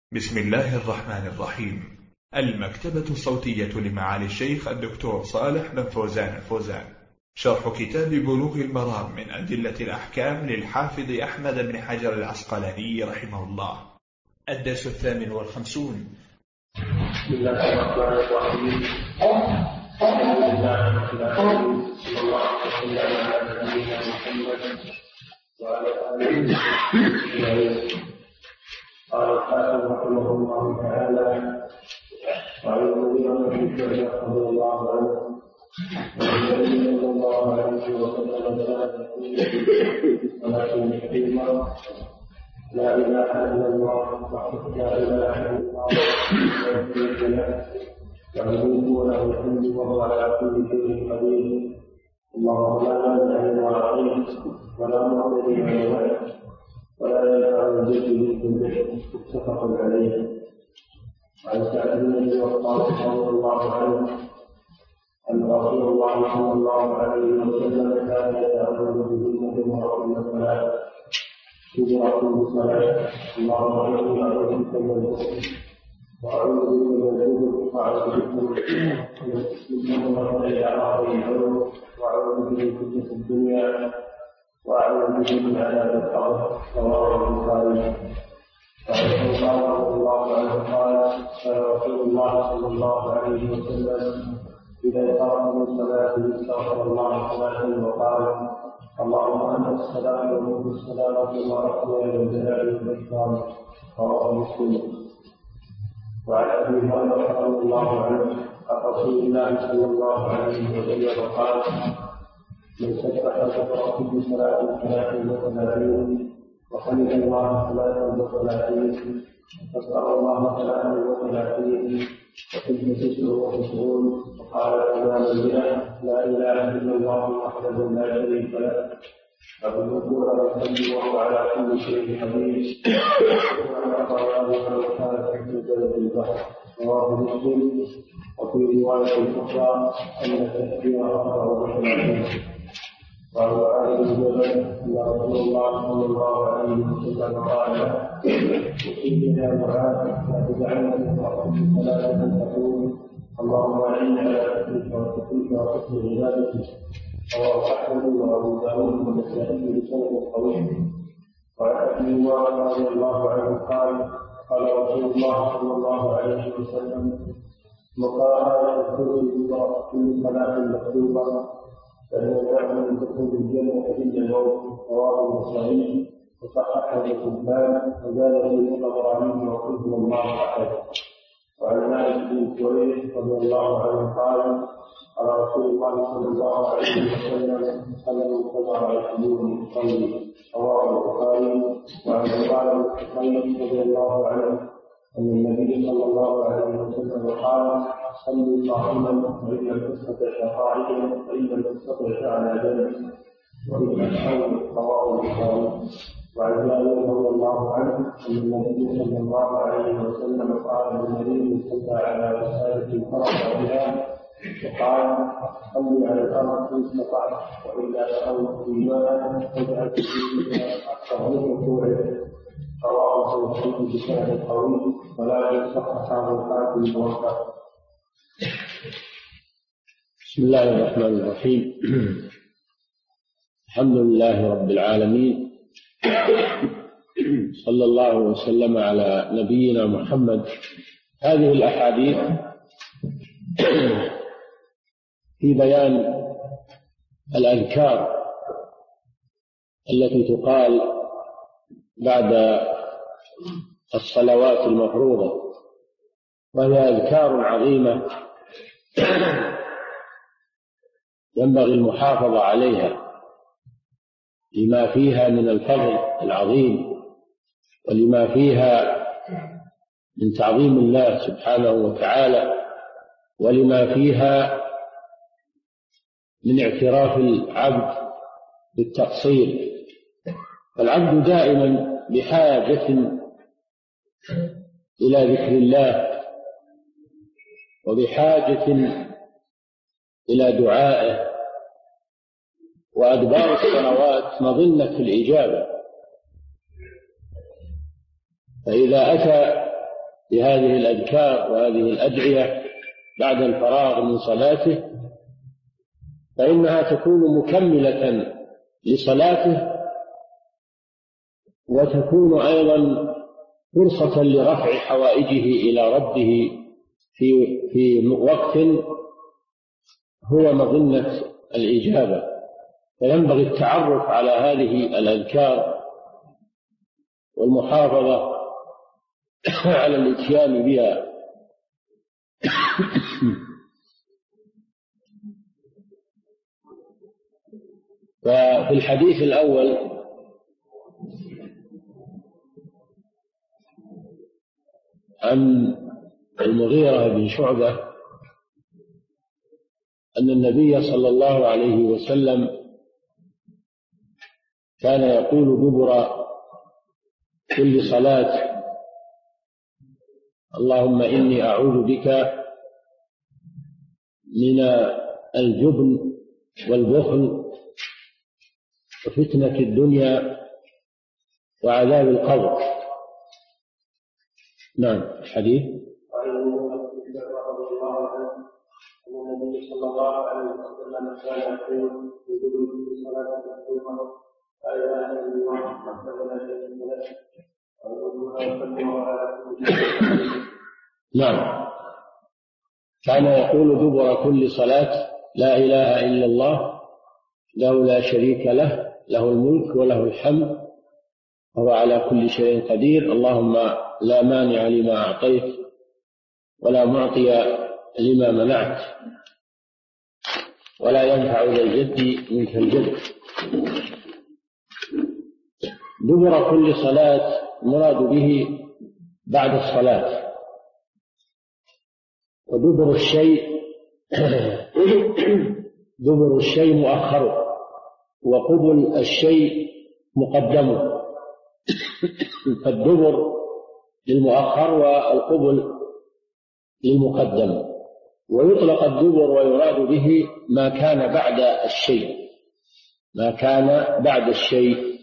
بسم الله الرحمن الرحيم. المكتبة الصوتية لمعالي الشيخ الدكتور صالح بن فوزان الفوزان، شرح كتاب بلوغ المرام من أدلة الأحكام للحافظ أحمد بن حجر العسقلاني رحمه الله. الدرس 58. بسم الله الرحمن الرحيم. الحمد لله رب العالمين، صلى الله وسلم على نبينا محمد وعلى آله وصحبه أجمعين. قال الحافظ رحمه الله تعالى: وعن ابي هريره رضي الله عنه عن النبي صلى الله عليه وسلم ولكن كلمه: لا اله الا الله وحده لا اله الا الله وله الحمد وهو على كل شيء قدير. اللهم لا مانع لما اعطيت ولا معطي لما منعت ولا ينفع الجد منك. متفق عليه. عن سعد بن ابي وقاص رضي الله عنه ان رسول الله صلى الله عليه وسلم كان يتعوذ بالله ورب الصلاه تجرى بالصلاه: اللهم اني اعوذ بك من الكفر واعوذ بك من الكفر واعوذ بك من العذاب واعوذ بك من فتنه الدنيا واعوذ بك من عذاب القبر. رواه البخاري. وعن عمر رضي الله عنه قال: كان رسول الله صلى الله عليه وسلم اذا فرغ من صلاته استغفر الله صلاته وقال: اللهم انت السلام ومنك السلام وبارك ذا الجلال والاكرام. رواه مسلم. وعن ابي هريره رضي الله عنه عن رسول الله صلى الله عليه وسلم قال: من سبح ذكر كل صلاة 33 وحمد الله 33 واستغفر الله 33 وحج 99. وقال الإمام الملة: لا إله إلا الله وحده لا شريك له له الملك وله الحمد وهو على كل شيء قدير. رواه مسلم. وفي رواية أخرى أن التكبير 34. وعن معاذ بن جبل ان رسول الله صلى الله عليه وسلم قال: وقيل يا معاذ لا تجعلني في ثلاثه تقول: اللهم اعني على ذكرك وشكرك وحسن عبادتك. رواه احمد وابو داود والنسائي بسند طويل. وعن ابي هريره رضي الله عنه قال: قال رسول الله صلى الله عليه وسلم: مقام الكرسي كل صلاه مكتوبه فإنه يعمل من دخول الجنة إلا الموت. رواه النسائي وصححه ابن حبان وزاد فيه الطبراني وحفظ الله أحد. وعن مالك بن سويد رضي الله عنه قال: قال رسول الله صلى الله عليه وسلم: صلى المتبع يحبون يصلي. رواه البخاري. وعن عمران بن حصين رضي الله عنه أن النبي صلى الله عليه وسلم قال: صلي قائما وإن لم تستطع قاعدا وإن لم تستطع على جنب وإن الحول. رواه البخاري. وعن جابر رضي الله عنه أن النبي صلى الله عليه وسلم قال للنبي صلى على وسائل الفرج بها وقال: صلي على الأرض إن استطعت وإلا فأوت إيمانا فاجعل فيها أكثر من ركوعه. رواه البخاري بسند قوي ولكن صححه الحاكم الموفق. بسم الله الرحمن الرحيم. الحمد لله رب العالمين، صلى الله وسلم على نبينا محمد. هذه الأحاديث في بيان الأذكار التي تقال بعد الصلوات المفروضة، وهي أذكار عظيمة ينبغي المحافظة عليها لما فيها من الفضل العظيم ولما فيها من تعظيم الله سبحانه وتعالى ولما فيها من اعتراف العبد بالتقصير. فالعبد دائما بحاجة إلى ذكر الله وبحاجة إلى دعائه، وأدبار الصلوات مظنة الإجابة. فإذا أتى بهذه الأذكار وهذه الأدعية بعد الفراغ من صلاته فإنها تكون مكملة لصلاته، وتكون أيضا فرصة لرفع حوائجه إلى ربه في وقت هو مظنة الإجابة. فينبغي التعرف على هذه الأذكار والمحافظة على الاتيان بها. ففي الحديث الأول عن المغيرة بن شعبة أن النبي صلى الله عليه وسلم كان يقول دبر كل صلاة: اللهم إني أعوذ بك من الجبن والبخل وفتنة الدنيا وعذاب القبر. نعم. الحديث النبي صلى الله عليه وسلم كان يقول في كل صلاة مكتوبة: لا إله إلا الله وحده لا شريك له. نعم. كان يقول دبر كل صلاة: لا إله إلا الله له لا شريك له، له الملك وله الحمد وهو على كل شيء قدير، اللهم لا مانع لما أعطيت ولا معطي لما منعت ولا ينفع ذا الجد منك الجد. دبر كل صلاة مراد به بعد الصلاة، ودبر الشيء مؤخر، وقبل الشيء مقدم. فالدبر للمؤخر والقبل للمقدم. ويطلق الدبر ويراد به ما كان بعد الشيء، ما كان بعد الشيء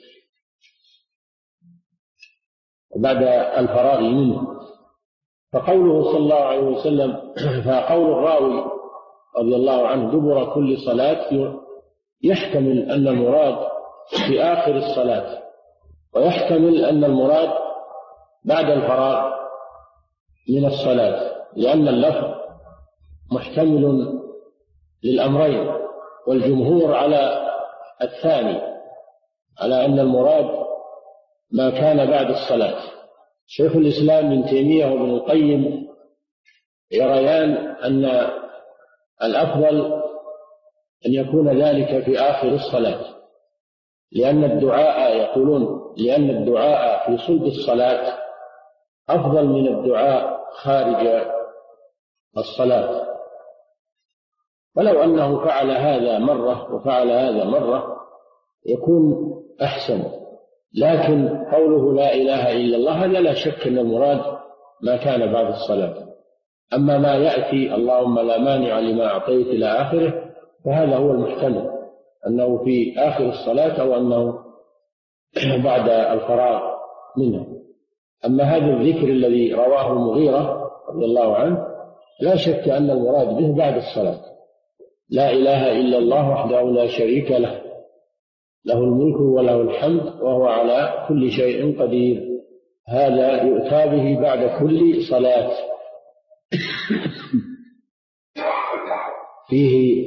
بعد الفراغ منه. فقوله صلى الله عليه وسلم، فقول الراوي رضي الله عنه دبر كل صلاة يحتمل أن المراد في آخر الصلاة، ويحتمل أن المراد بعد الفراغ من الصلاة، لأن اللفظ محتمل للأمرين، والجمهور على الثاني، على أن المراد ما كان بعد الصلاة. شيخ الإسلام ابن تيمية وابن القيم يريان أن الأفضل أن يكون ذلك في آخر الصلاة، لأن الدعاء يقولون لأن الدعاء في صلب الصلاة أفضل من الدعاء خارج الصلاة. ولو أنه فعل هذا مرة وفعل هذا مرة يكون أحسن، لكن قوله لا إله إلا الله هذا لا شك أن المراد ما كان بعد الصلاة. أما ما يأتي اللهم لا مانع لما أعطيت إلى آخره فهذا هو المحتمل، أنه في آخر الصلاة أو أنه بعد الفراغ منه. أما هذا الذكر الذي رواه المغيرة رضي الله عنه لا شك أن المراد به بعد الصلاة: لا إله إلا الله وحده لا شريك له، له الملك وله الحمد وهو على كل شيء قدير. هذا يؤتى به بعد كل صلاة. فيه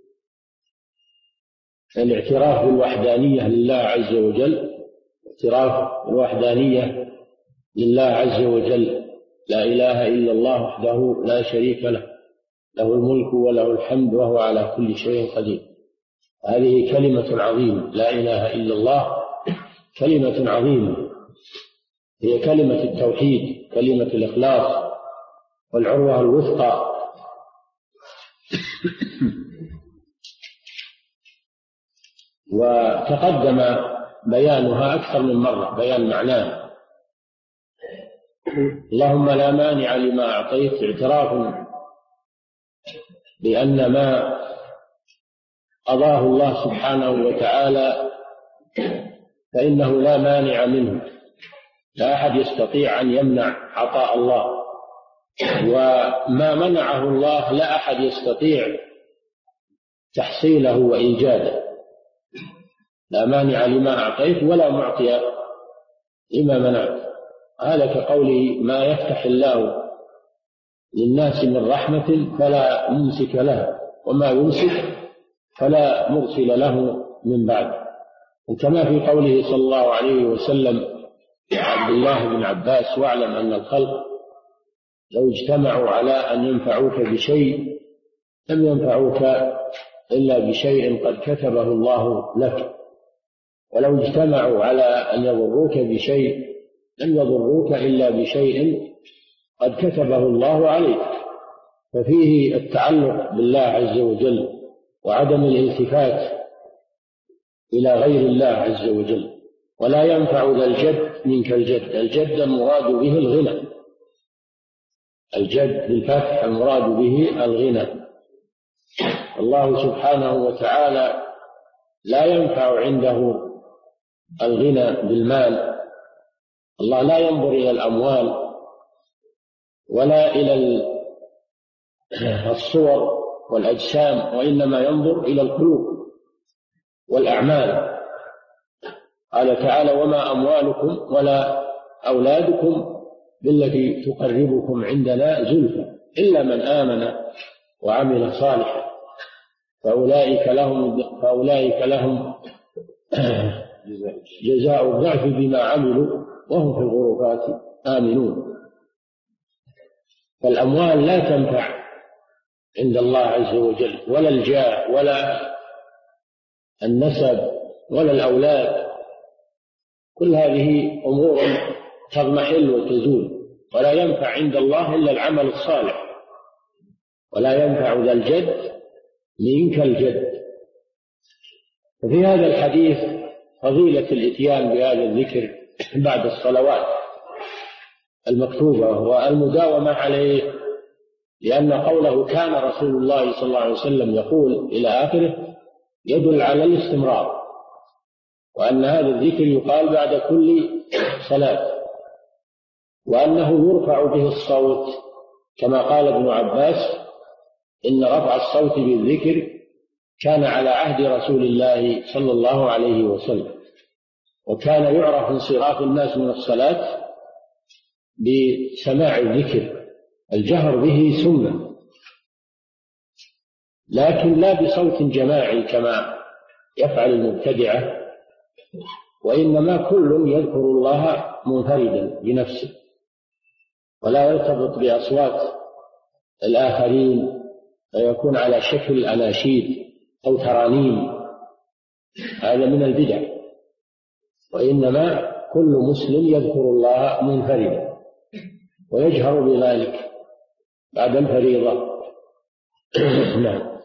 الاعتراف بالوحدانية لله عز وجل، اعتراف بالوحدانية لله عز وجل: لا إله إلا الله وحده لا شريك له، له الملك وله الحمد وهو على كل شيء قدير. هذه كلمة عظيمة، لا إله إلا الله كلمة عظيمة، هي كلمة التوحيد، كلمة الإخلاص والعروة الوثقى. وتقدم بيانها أكثر من مرة، بيان معناه. اللهم لا مانع لما أعطيت، اعتراف بأن ما قضاه الله سبحانه وتعالى فإنه لا مانع منه، لا أحد يستطيع أن يمنع عطاء الله، وما منعه الله لا أحد يستطيع تحصيله وإيجاده، لا مانع لما أعطيت ولا معطي لما منعت. هذا كقوله ما يفتح الله للناس من رحمة فلا ممسك لها وما يمسك فلا مرسل له من بعد. وكما في قوله صلى الله عليه وسلم عبد الله بن عباس واعلم أن الخلق لو اجتمعوا على أن ينفعوك بشيء لم ينفعوك إلا بشيء قد كتبه الله لك، ولو اجتمعوا على أن يضروك بشيء لم يضروك إلا بشيء قد كتبه الله عليك. ففيه التعلق بالله عز وجل وعدم الالتفات إلى غير الله عز وجل. ولا ينفع ذا الجد منك الجد، الجد المراد به الغنى، الجد بالفتح المراد به الغنى. الله سبحانه وتعالى لا ينفع عنده الغنى بالمال، الله لا ينظر إلى الأموال ولا إلى الصور والأجسام، وإنما ينظر إلى القلوب والأعمال. قال تعالى وما أموالكم ولا أولادكم بالتي تقربكم عندنا زلفى إلا من آمن وعمل صالحا فأولئك لهم جزاء الضعف بما عملوا وهم في الغرفات آمنون. فالأموال لا تنفع عند الله عز وجل، ولا الجاه ولا النسب ولا الأولاد، كل هذه أمور تضمحل وتزول. ولا ينفع عند الله إلا العمل الصالح. ولا ينفع ذا الجد منك الجد. وفي هذا الحديث فضيلة الإتيان بهذا الذكر بعد الصلوات المكتوبة والمداومة عليه، لأن قوله كان رسول الله صلى الله عليه وسلم يقول إلى آخره يدل على الاستمرار، وأن هذا الذكر يقال بعد كل صلاة، وأنه يرفع به الصوت كما قال ابن عباس إن رفع الصوت بالذكر كان على عهد رسول الله صلى الله عليه وسلم، وكان يعرف انصراف الناس من الصلاة بسماع الذكر. الجهر به سنة، لكن لا بصوت جماعي كما يفعل المبتدعة، وإنما كل يذكر الله منفردا بنفسه ولا يرتبط بأصوات الآخرين فيكون على شكل أناشيد أو ترانيم، هذا من البدع. وإنما كل مسلم يذكر الله منفردا ويجهر بذلك بعد الفريضة. نعم.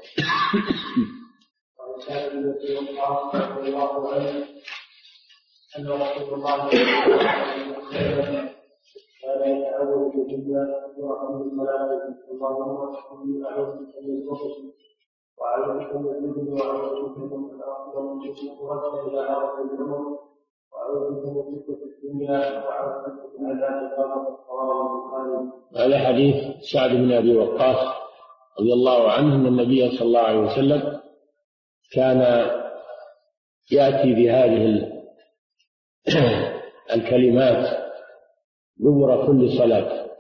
أن رسول الله صلى الله عليه وسلم كان يتعوذ بالله ورحمه الملائكة اللهم إني أعوذ بك من الكفر وأعوذ بك من الذل وأعوذ بك من الآخرة ومن الجنة ورد إلى عرض الأمم وأعوذ بك من فتنة الدنيا وأعوذ بك من عذاب القبر. رواه البخاري. هذا حديث سعد بن أبي وقاص رضي الله عنه أن النبي صلى الله عليه وسلم كان يأتي بهذه الكلمات دبر كل صلاة،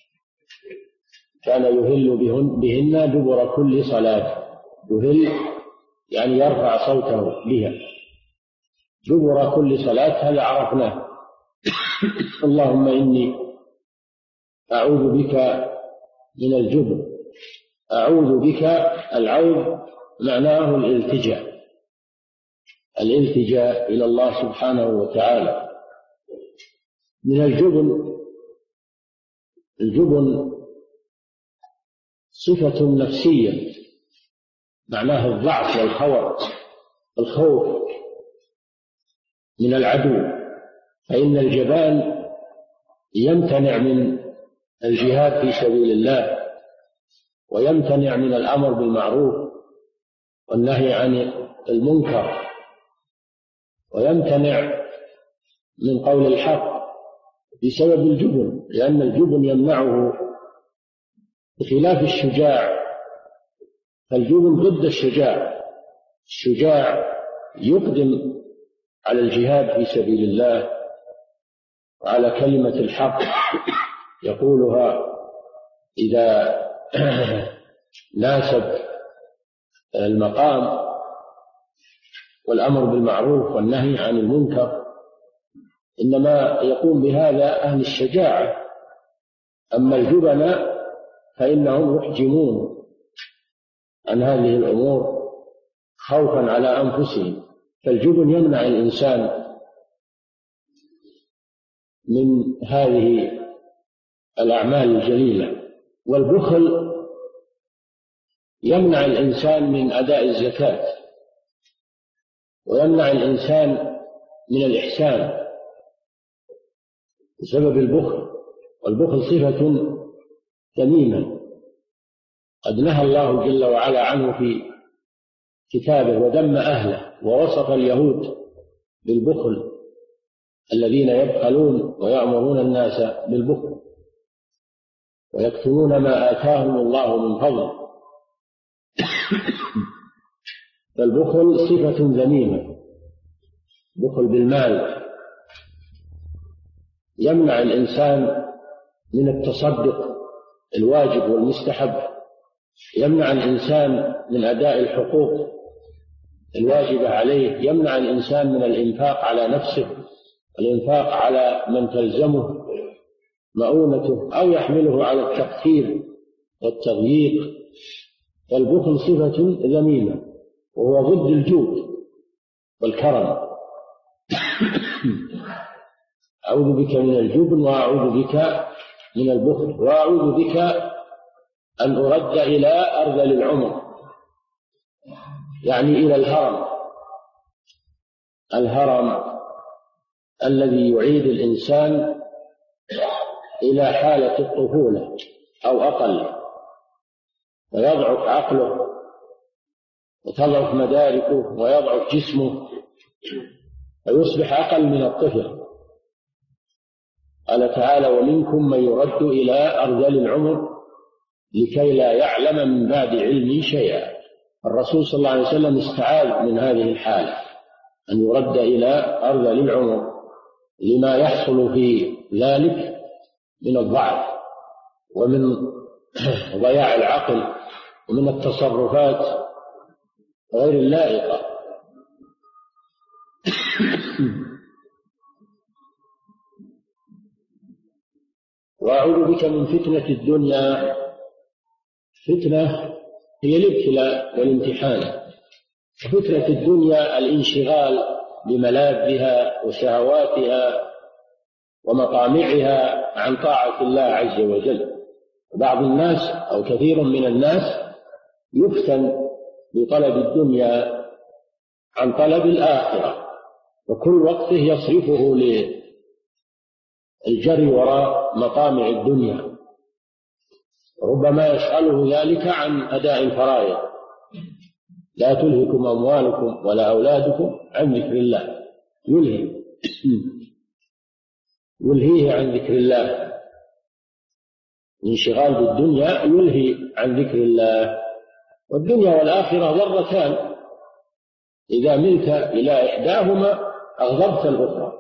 كان يهل بهن دبر كل صلاة. يهل يعني يرفع صوته بها دبر كل صلاة، هذا عرفناه. اللهم إني أعوذ بك من الجبن. أعوذ بك، العوذ معناه الالتجاء إلى الله سبحانه وتعالى. من الجبن صفة نفسية معناه الضعف والخوف من العدو، فإن الجبان يمتنع من الجهاد في سبيل الله، ويمتنع من الأمر بالمعروف والنهي عن المنكر، ويمتنع من قول الحق بسبب الجبن، لأن الجبن يمنعه بخلاف الشجاع، فالجبن ضد الشجاع. الشجاع يقدم على الجهاد في سبيل الله وعلى كلمة الحق، يقولها إذا ناسب المقام والأمر بالمعروف والنهي عن المنكر، إنما يقوم بهذا أهل الشجاعة. أما الجبناء فإنهم يحجمون عن هذه الأمور خوفا على أنفسهم. فالجبن يمنع الإنسان من هذه الأعمال الجليلة، والبخل يمنع الإنسان من أداء الزكاة، ويمنع الإنسان من الإحسان بسبب البخل. والبخل صفة ذميمة قد نهى الله جل وعلا عنه في كتابه وذم أهله، ووصف اليهود بالبخل الذين يبخلون ويأمرون الناس بالبخل ويكتمون ما آتاهم الله من فضله. فالبخل صفة ذميمة، بخل بالمال يمنع الإنسان من التصدق الواجب والمستحب، يمنع الإنسان من أداء الحقوق الواجبة عليه، يمنع الإنسان من الإنفاق على نفسه، الإنفاق على من تلزمه مؤونته، أو يحمله على التقتير والتضييق. فالبخل صفة ذميمة وهو ضد الجود والكرم. أعوذ بك من الجبن وأعوذ بك من البخل، وأعوذ بك أن أرد إلى أرذل العمر، يعني إلى الهرم الذي يعيد الإنسان إلى حالة الطفولة أو أقل، ويضعف عقله وتضعف مداركه ويضعف جسمه ويصبح أقل من الطفل. قال تعالى: ومنكم من يرد إلى أرذل العمر لكي لا يعلم من بعد علم شيئا. الرسول صلى الله عليه وسلم استعاذ من هذه الحالة، أن يرد إلى أرذل العمر لما يحصل في ذلك من الضعف ومن ضياع العقل ومن التصرفات غير اللائقة. وأعوذ بك من فتنة الدنيا. فتنة هي الابتلاء والامتحان. فتنة الدنيا الانشغال بملاذها وشهواتها ومطامعها عن طاعة الله عز وجل. بعض الناس أو كثير من الناس يفتن بطلب الدنيا عن طلب الآخرة، وكل وقته يصرفه للجري وراء مطامع الدنيا، ربما يشغله ذلك عن أداء الفرائض. لا تلهكم أموالكم ولا أولادكم عن ذكر الله، يلهيه عن ذكر الله. الانشغال بالدنيا يلهي عن ذكر الله. والدنيا والآخرة ضرتان، إذا ملت إلى إحداهما أغضبت الأخرى.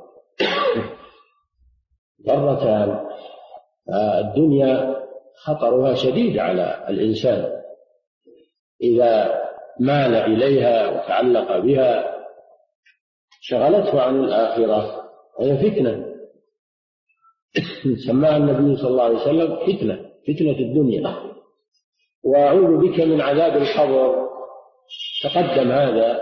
ضرتان. الدنيا خطرها شديد على الإنسان إذا مال إليها وتعلق بها، شغلته عن الآخرة، وهي فتنة. سماها النبي صلى الله عليه وسلم فتنة الدنيا. وأعوذ بك من عذاب القبر. تقدم هذا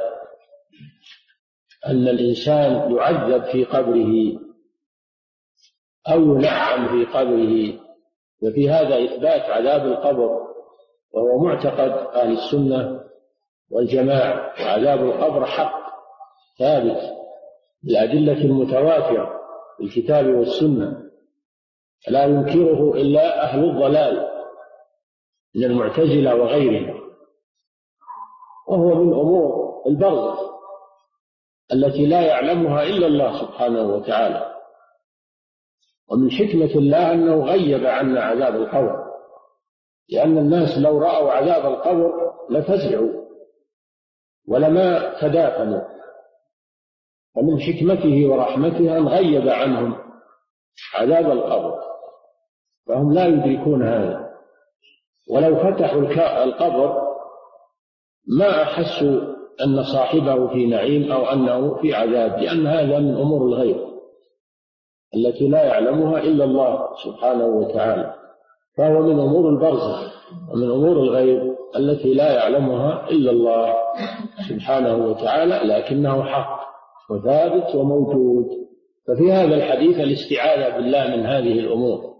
أن الإنسان يعذب في قبره أو ينعم في قبره، وفي هذا إثبات عذاب القبر، وهو معتقد أهل السنة والجماعة. وعذاب القبر حق ثابت بالأدلة المتواترة في الكتاب والسنة، لا ينكره إلا أهل الضلال من المعتزلة وغيرهم. وهو من أمور البرزخ التي لا يعلمها إلا الله سبحانه وتعالى. ومن حكمة الله أنه غيب عنا عذاب القبر لأن الناس لو رأوا عذاب القبر لفزعوا ولما تدافنوا، فمن حكمته ورحمته أن غيب عنهم عذاب القبر، فهم لا يدركون هذا. ولو فتحوا القبر ما أحسوا أن صاحبه في نعيم أو أنه في عذاب، لأن هذا من أمور الغيب التي لا يعلمها إلا الله سبحانه وتعالى، فهو من أمور البرزخ ومن أمور الغيب التي لا يعلمها إلا الله سبحانه وتعالى، لكنه حق وثابت وموجود. ففي هذا الحديث الاستعاذة بالله من هذه الأمور،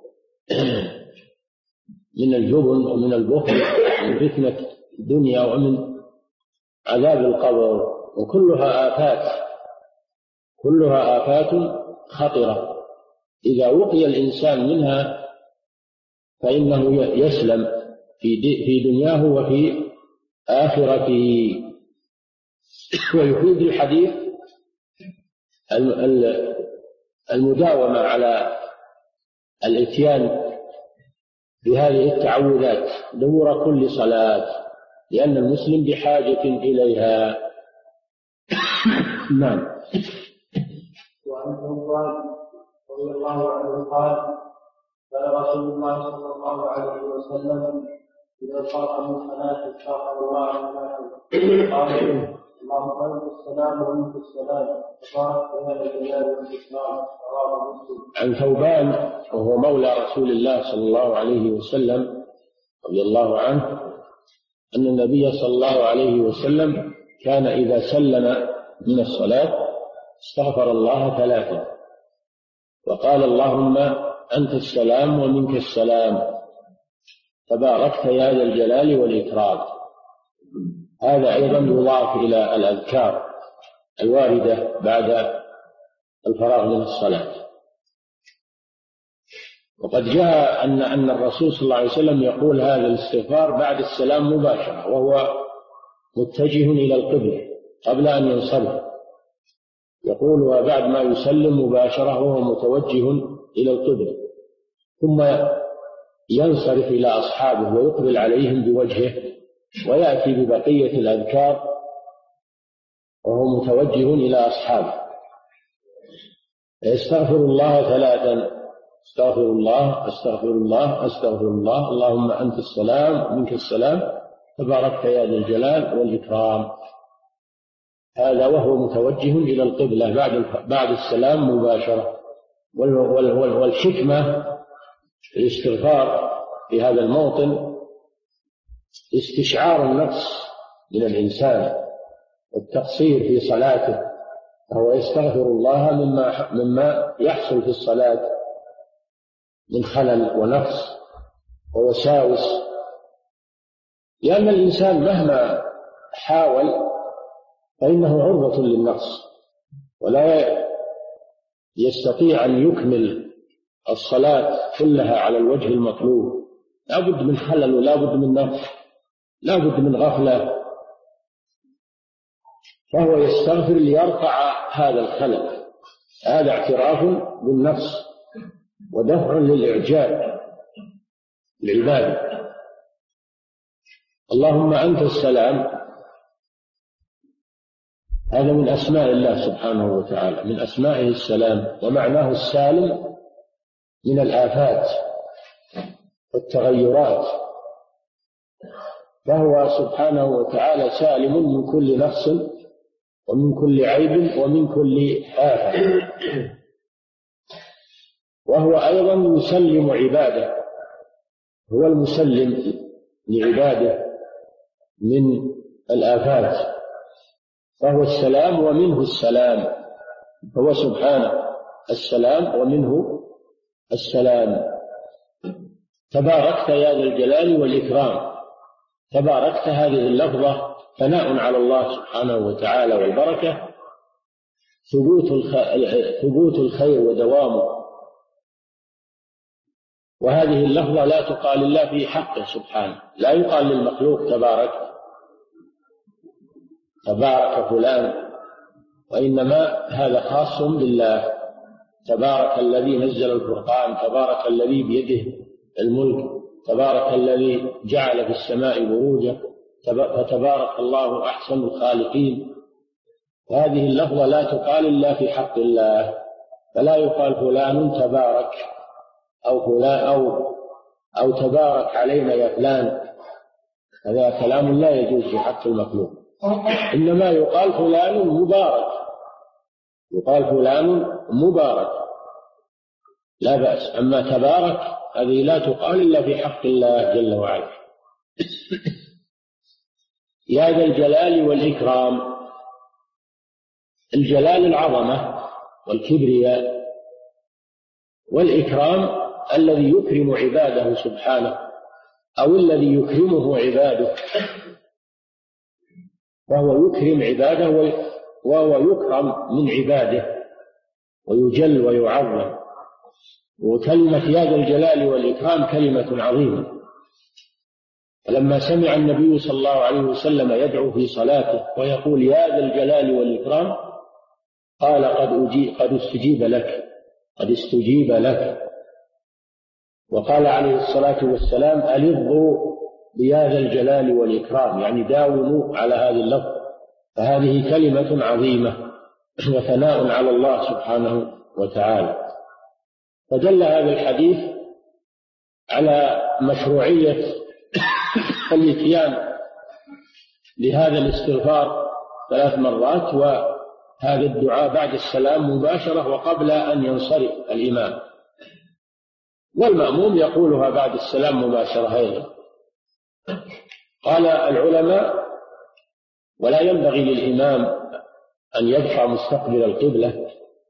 من الجبن ومن البخل ومن فتنة الدنيا ومن عذاب القبر، كلها آفات خطرة. إذا وقي الإنسان منها فإنه يسلم في دنياه وفي آخرته. ويفيد الحديث المداومة على الإتيان بهذه التعوذات دبر كل صلاة، لأن المسلم بحاجة إليها. نعم. وعنه قال رضي الله عنه قال قال رسول الله صلى الله عليه وسلم إذا صار من صلاة استغفر الله قال اللهم أنت السلام ومنك السلام تبارك يا ذا الجلال والإكرام. رواه مسلم. عن ثوبان وهو مولى رسول الله صلى الله عليه وسلم رضي الله عنه أن النبي صلى الله عليه وسلم كان إذا سلم من الصلاة استغفر الله 3 وقال اللهم أنت السلام ومنك السلام تباركت يا ذا الجلال والإكرام. هذا أيضا يضاف إلى الأذكار الواردة بعد الفراغ من الصلاة. وقد جاء أن الرسول صلى الله عليه وسلم يقول هذا الاستغفار بعد السلام مباشرة وهو متجه إلى القبلة قبل أن ينصرف، يقول وبعد ما يسلم مباشرة وهو متوجه إلى القبلة، ثم ينصرف إلى أصحابه ويقبل عليهم بوجهه ويأتي ببقية الأذكار وهو متوجه إلى أصحابه، يستغفر الله 3 استغفر الله استغفر الله استغفر الله اللهم أنت السلام ومنك السلام تباركت يا ذا الجلال والإكرام. هذا وهو متوجه إلى القبلة بعد السلام مباشرة. والحكمة الاستغفار في هذا الموطن استشعار النفس من الإنسان والتقصير في صلاته، فهو يستغفر الله مما يحصل في الصلاة من خلل ونقص ووساوس، لأن الإنسان مهما حاول فإنه عرضة للنقص ولا يستطيع أن يكمل الصلاة كلها على الوجه المطلوب، لا بد من خلل ولا بد من نقص، لا بد من غفلة، فهو يستغفر ليرفع هذا الخلل. هذا اعتراف بالنقص ودفع للإعجاب العبادة. اللهم أنت السلام هذا من أسماء الله سبحانه وتعالى، من أسمائه السلام، ومعناه السالم من الآفات والتغيرات، فهو سبحانه وتعالى سالم من كل نقص ومن كل عيب ومن كل آفة، وهو أيضا يسلم عباده، هو المسلم لعباده من الآفات، فهو السلام ومنه السلام، هو سبحانه السلام ومنه السلام. تباركت يا ذا الجلال والإكرام. تباركت هذه اللفظة ثناء على الله سبحانه وتعالى والبركة، ثبوت الخير ودوامه، وهذه اللفظة لا تقال إلا في حقه سبحانه، لا يقال للمخلوق تبارك فلان، وإنما هذا خاص بالله. تبارك الذي نزل الفرقان، تبارك الذي بيده الملك تبارك الذي جعل في السماء بروجا فتبارك الله أحسن الخالقين. هذه اللفظة لا تقال إلا في حق الله، فلا يقال فلان تبارك أو تبارك علينا يا فلان، هذا كلام لا يجوز في حق المخلوق. إنما يقال فلان مبارك، يقال فلان مبارك لا بأس. أما تبارك هذه لا تقال إلا في حق الله جل وعلا. يا ذا الجلال والإكرام، الجلال العظمة والكبرياء، والإكرام الذي يكرم عباده سبحانه أو الذي يكرمه عباده، وهو يكرم عباده وهو يكرم من عباده ويجل ويعظم. وكلمة يا ذا الجلال والإكرام كلمة عظيمة. فلما سمع النبي صلى الله عليه وسلم يدعو في صلاته ويقول يا ذا الجلال والإكرام قال قد استجيب لك. وقال عليه الصلاة والسلام ألظوا بيا ذا الجلال والإكرام، يعني داوموا على هذه اللفظ. فهذه كلمة عظيمة وثناء على الله سبحانه وتعالى. فدل هذا الحديث على مشروعية الإتيان لهذا الاستغفار 3 مرات وهذا الدعاء بعد السلام مباشرة وقبل أن ينصرف الإمام، والمأموم يقولها بعد السلام مباشرة أيضا. قال العلماء ولا ينبغي للإمام أن يبقى مستقبل القبلة،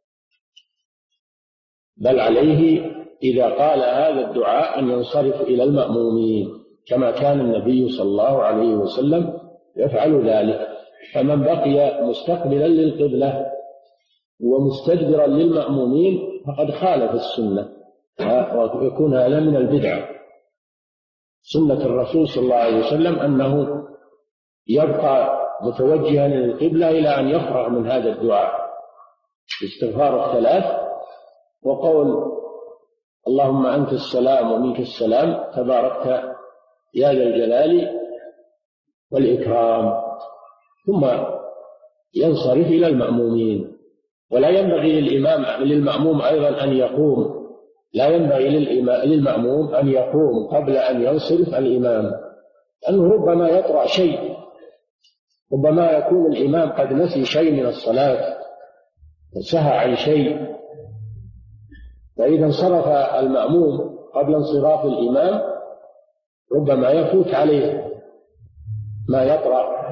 بل عليه إذا قال هذا الدعاء أن ينصرف إلى المأمومين كما كان النبي صلى الله عليه وسلم يفعل ذلك. فمن بقي مستقبلا للقبلة ومستدبرا للمأمومين فقد خالف السنة، ويكون هذا من البدعة. سنة الرسول صلى الله عليه وسلم أنه يبقى متوجها للقبلة إلى أن يفرغ من هذا الدعاء، استغفار 3 وقول اللهم أنت السلام ومنك السلام تباركت يا ذا الجلال والإكرام، ثم ينصرف إلى المأمومين. ولا ينبغي للمأموم أيضا أن يقوم، لا ينبغي للمأموم أن يقوم قبل أن ينصرف الإمام، لأنه ربما يطرأ شيء، ربما يكون الإمام قد نسي شيء من الصلاة وسهى عن شيء، فإذا انصرف المأموم قبل انصراف الإمام ربما يفوت عليه ما يطرأ،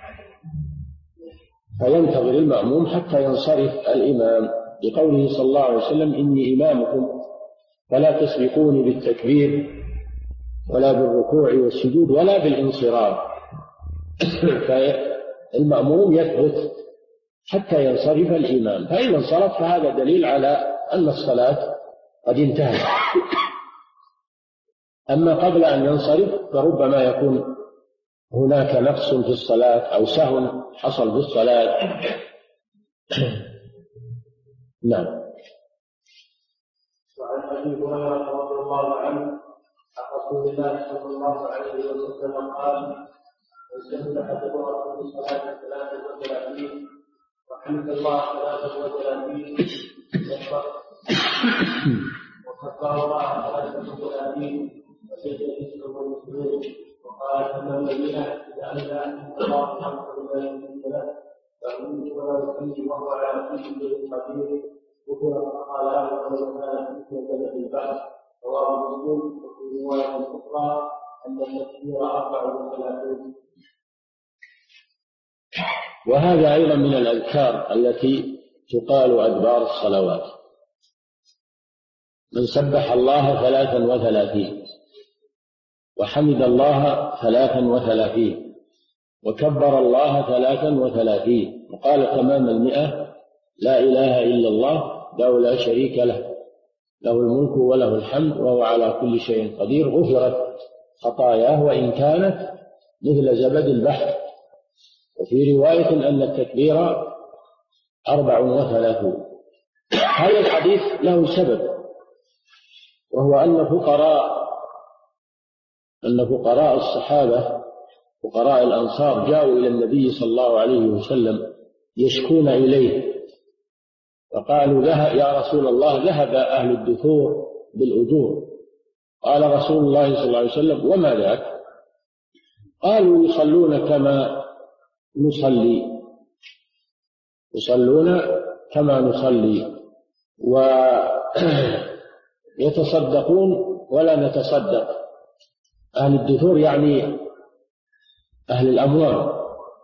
فينتظر المأموم حتى ينصرف الإمام، لقوله صلى الله عليه وسلم إني إمامكم فلا تسبقوني بالتكبير ولا بالركوع والسجود ولا بالانصراف. فالمأموم يثبت حتى ينصرف الإمام، فإن انصرف فهذا دليل على أن الصلاة قد انتهت. أما قبل أن ينصرف فربما يكون هناك نقص في الصلاة أو سهو حصل في الصلاة. نعم. وعن أبي هريرة رضي الله عنه عن رسول الله صلى الله عليه وسلم قال وسجد أحدكم في صلاة 33 وحمد الله 33 وكبر الله 33 وسجد اسمه المسلمين وقال أن الذين إذا أنزل الله خمس من الثلاث فإن ولا فيه وهو على كل شيء قدير وهو قال ولو كان فتنة في البحث رواه مسلم. وفي رواية أخرى أن التكبير 34. وهذا أيضا من الأذكار التي تقال أدبار الصلوات. من سبح الله 33 وحمد الله 33 وكبر الله 33 وقال تمام 100 لا إله إلا الله له لا شريك له له الملك وله الحمد وهو على كل شيء قدير غفرت خطاياه وإن كانت مثل زبد البحر. وفي رواية أن التكبير 34. هذا الحديث له سبب، وهو أن فقراء أن فقراء الصحابة فقراء الأنصار جاءوا إلى النبي صلى الله عليه وسلم يشكون إليه، فقالوا يا رسول الله ذهب أهل الدثور بالأجور. قال رسول الله صلى الله عليه وسلم وما ذاك؟ قالوا يصلون كما نصلي، يصلون كما نصلي، ويتصدقون ولا نتصدق. أهل الدثور يعني أهل الأموال.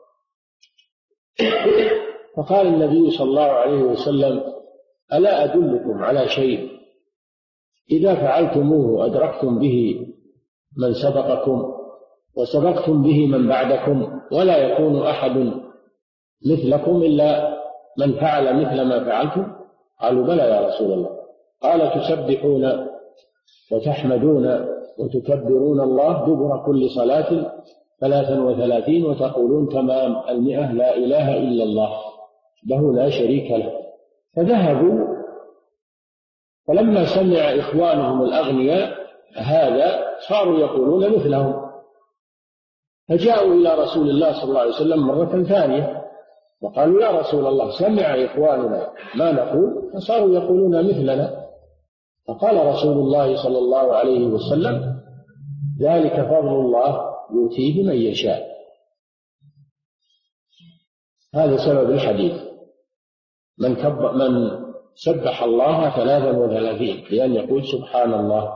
فقال النبي صلى الله عليه وسلم ألا أدلكم على شيء إذا فعلتموه أدركتم به من سبقكم وسبقتم به من بعدكم، ولا يكون أحد مثلكم إلا من فعل مثل ما فعلتم؟ قالوا بلى يا رسول الله. قال تسبحون وتحمدون وتكبرون الله دبر كل صلاة 33 وتقولون تمام 100 لا إله إلا الله له لا شريك له. فذهبوا، فلما سمع إخوانهم الأغنياء هذا صاروا يقولون مثلهم، فجاءوا إلى رسول الله صلى الله عليه وسلم مرة ثانية وقالوا يا رسول الله سمع إخواننا ما نقول فصاروا يقولون مثلنا. فقال رسول الله صلى الله عليه وسلم ذلك فضل الله يؤتيه من يشاء. هذا سبب الحديث. من سبح الله 33 بأن يقول سبحان الله،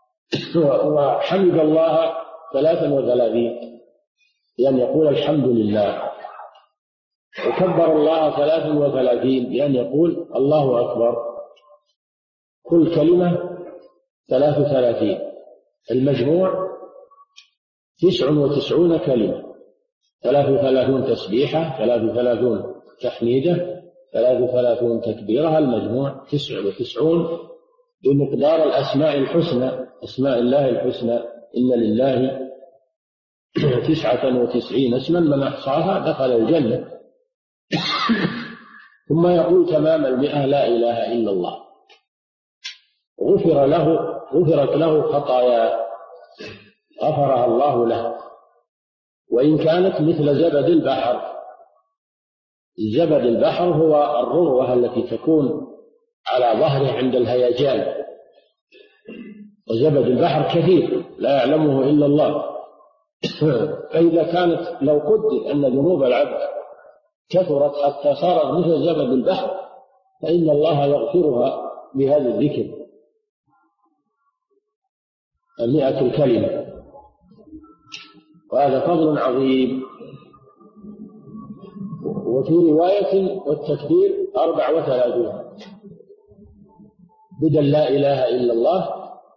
وحمد الله 33 بأن يقول الحمد لله، وكبر الله 33 بأن يقول الله أكبر. كل كلمة 33، المجموع 99 كلمة، 33 تسبيحة، 33 تحميدة، 33 تكبيرة، المجموع 99 بمقدار الأسماء الحسنى، أسماء الله الحسنى. إن لله 99 اسما من أحصاها دخل الجنة. ثم يقول تمام 100 لا إله إلا الله، غفرت له خطايا غفرها الله له، وإن كانت مثل زبد البحر. زبد البحر هو الرغوة التي تكون على ظهره عند الهيجان، وزبد البحر كثير لا يعلمه إلا الله. فإذا كانت لو قدر أن ذنوب العبد كثرت حتى صارت مثل زبد البحر فإن الله يغفرها بهذا الذكر 100 الكلمة، وهذا فضل عظيم. وفي رواية والتكبير 34 بدل لا إله إلا الله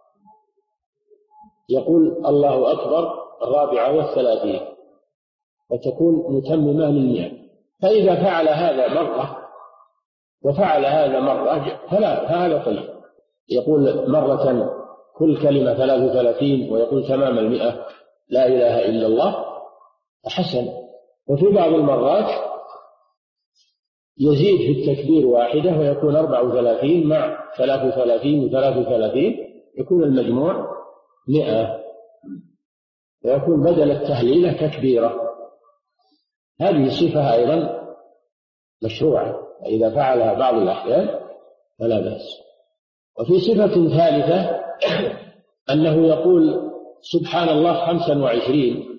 يقول الله أكبر 34 فتكون متممة للمئة. فإذا فعل هذا مرة وفعل هذا مرة فهذا طيب، يقول مرة كل كلمة 33 ويقول تمام 100 لا إله إلا الله حسن. وفي بعض المرات يزيد في التكبير واحدة ويكون 34 مع 33 و33 يكون المجموع 100، ويكون بدل التهليلة تكبيرة. هذه صفة أيضا مشروعة، إذا فعلها بعض الأحيان فلا بأس. وفي صفة ثالثة أنه يقول سبحان الله 25،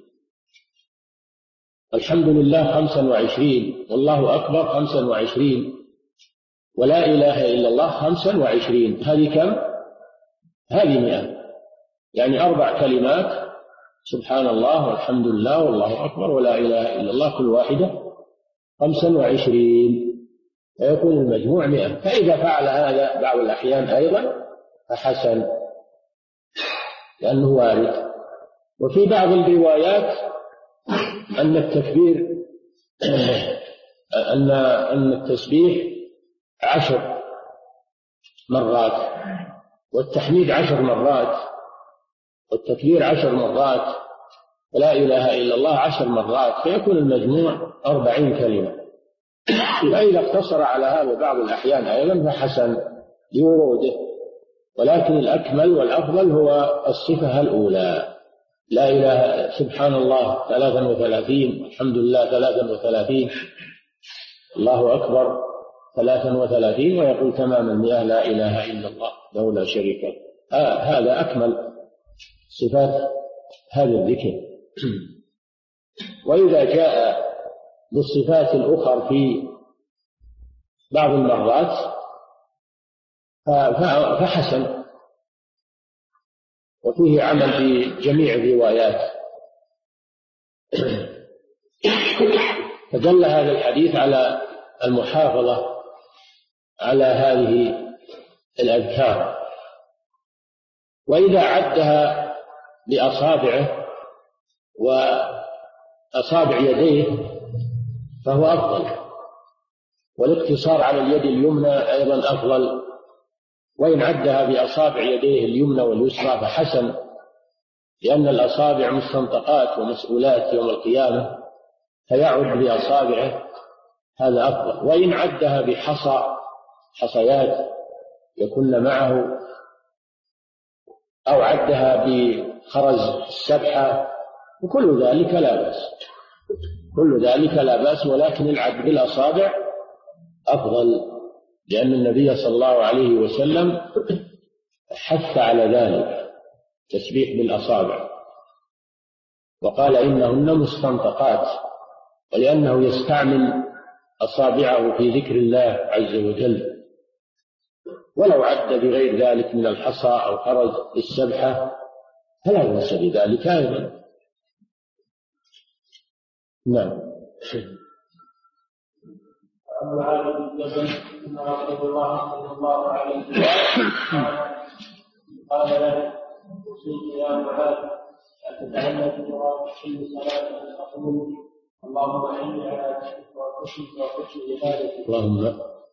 الحمد لله 25، والله أكبر 25، ولا إله إلا الله 25. هذه كم؟ هذه 100، يعني 4 كلمات سبحان الله والحمد لله والله أكبر ولا إله إلا الله كل واحدة 25 فيكون المجموع 100. فإذا فعل هذا بعض الأحيان أيضا فحسن لأنه وارد. وفي بعض الروايات أن التكبير أن التسبيح 10 مرات، والتحميد 10 مرات، والتكبير 10 مرات، ولا إله إلا الله 10 مرات، فيكون المجموع 40 كلمة. فإذا اقتصر على هذا بعض الأحيان أيضا فحسن لوروده، ولكن الأكمل والأفضل هو الصفة الأولى لا إله سبحان الله 33، الحمد لله 33، الله أكبر 33، ويقول تمام 100 لا إله إلا الله له لا شريك له. هذا أكمل صفات هذا الذكر. وإذا جاء بالصفات الأخرى في بعض المرات فحسن، وفيه عمل بجميع الروايات. فدل هذا الحديث على المحافظة على هذه الأذكار، وإذا عدها بأصابعه وأصابع يديه فهو أفضل، والاقتصار على اليد اليمنى أيضا أفضل، وإن عدها بأصابع يديه اليمنى واليسرى فحسن، لأن الأصابع مستنطقات ومسؤولات يوم القيامة، فيعد بأصابعه هذا أفضل. وإن عدها حصيات يكن معه، أو عدها بخرز السبحة، وكل ذلك لا بأس، كل ذلك لا بأس، ولكن العد بالأصابع أفضل، لأن النبي صلى الله عليه وسلم حث على ذلك، تسبيح بالأصابع، وقال إنهن مستنطقات، ولأنه يستعمل أصابعه في ذكر الله عز وجل. ولو عد بغير ذلك من الحصى أو خرز السبحة فلا بأس بذلك أيضا. نعم. أبو علي بن جبل أن رسول الله صلى الله عليه وسلم قال له: أوصيك يا معاذ أن تتعلم بقراءة كل صلاة تقول اللهم أعني على ذكرك وحسن عبادتك. اللهم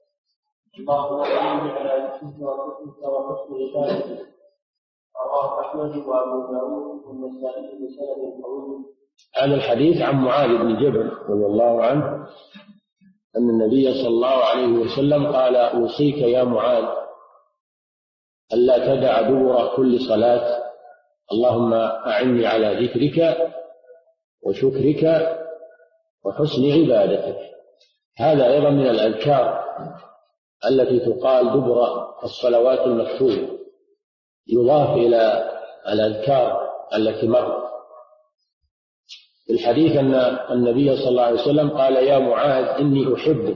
أعني على ذكرك وحسن عبادتك. رواه أحمد وأبو داود والنسائي بسند قوي. هذا الحديث عن معاذ بن جبل رضي الله عنه أن النبي صلى الله عليه وسلم قال: أوصيك يا معاذ ألا تدع دبر كل صلاة اللهم أعني على ذكرك وشكرك وحسن عبادتك. هذا أيضا من الأذكار التي تقال دبر الصلوات المكتوبة، يضاف إلى الأذكار التي مرت. في الحديث أن النبي صلى الله عليه وسلم قال: يا معاذ إني أحبك،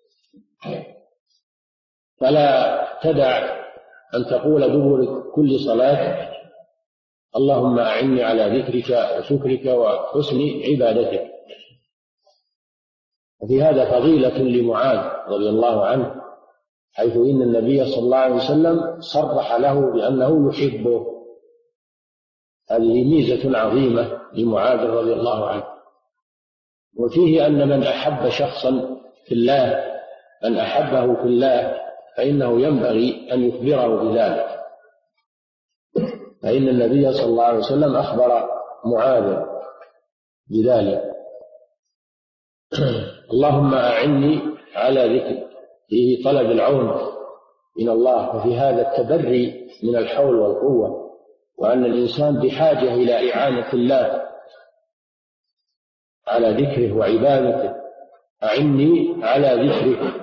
فلا تدع أن تقول دبر كل صلاة اللهم أعني على ذكرك وشكرك وحسن عبادتك. وفي هذا فضيلة لمعاذ رضي الله عنه، حيث إن النبي صلى الله عليه وسلم صرح له بأنه يحبه. هذه ميزة عظيمة لمعاذ رضي الله عنه. وفيه أن من أحب شخصا في الله، من أحبه في الله، فإنه ينبغي أن يخبره بذلك، فإن النبي صلى الله عليه وسلم أخبر معاذ بذلك. اللهم أعني على ذكرك، فيه طلب العون من الله، وفي هذا التبري من الحول والقوة، وأن الإنسان بحاجة إلى إعانة الله على ذكره وعبادته. أعني على ذكرك،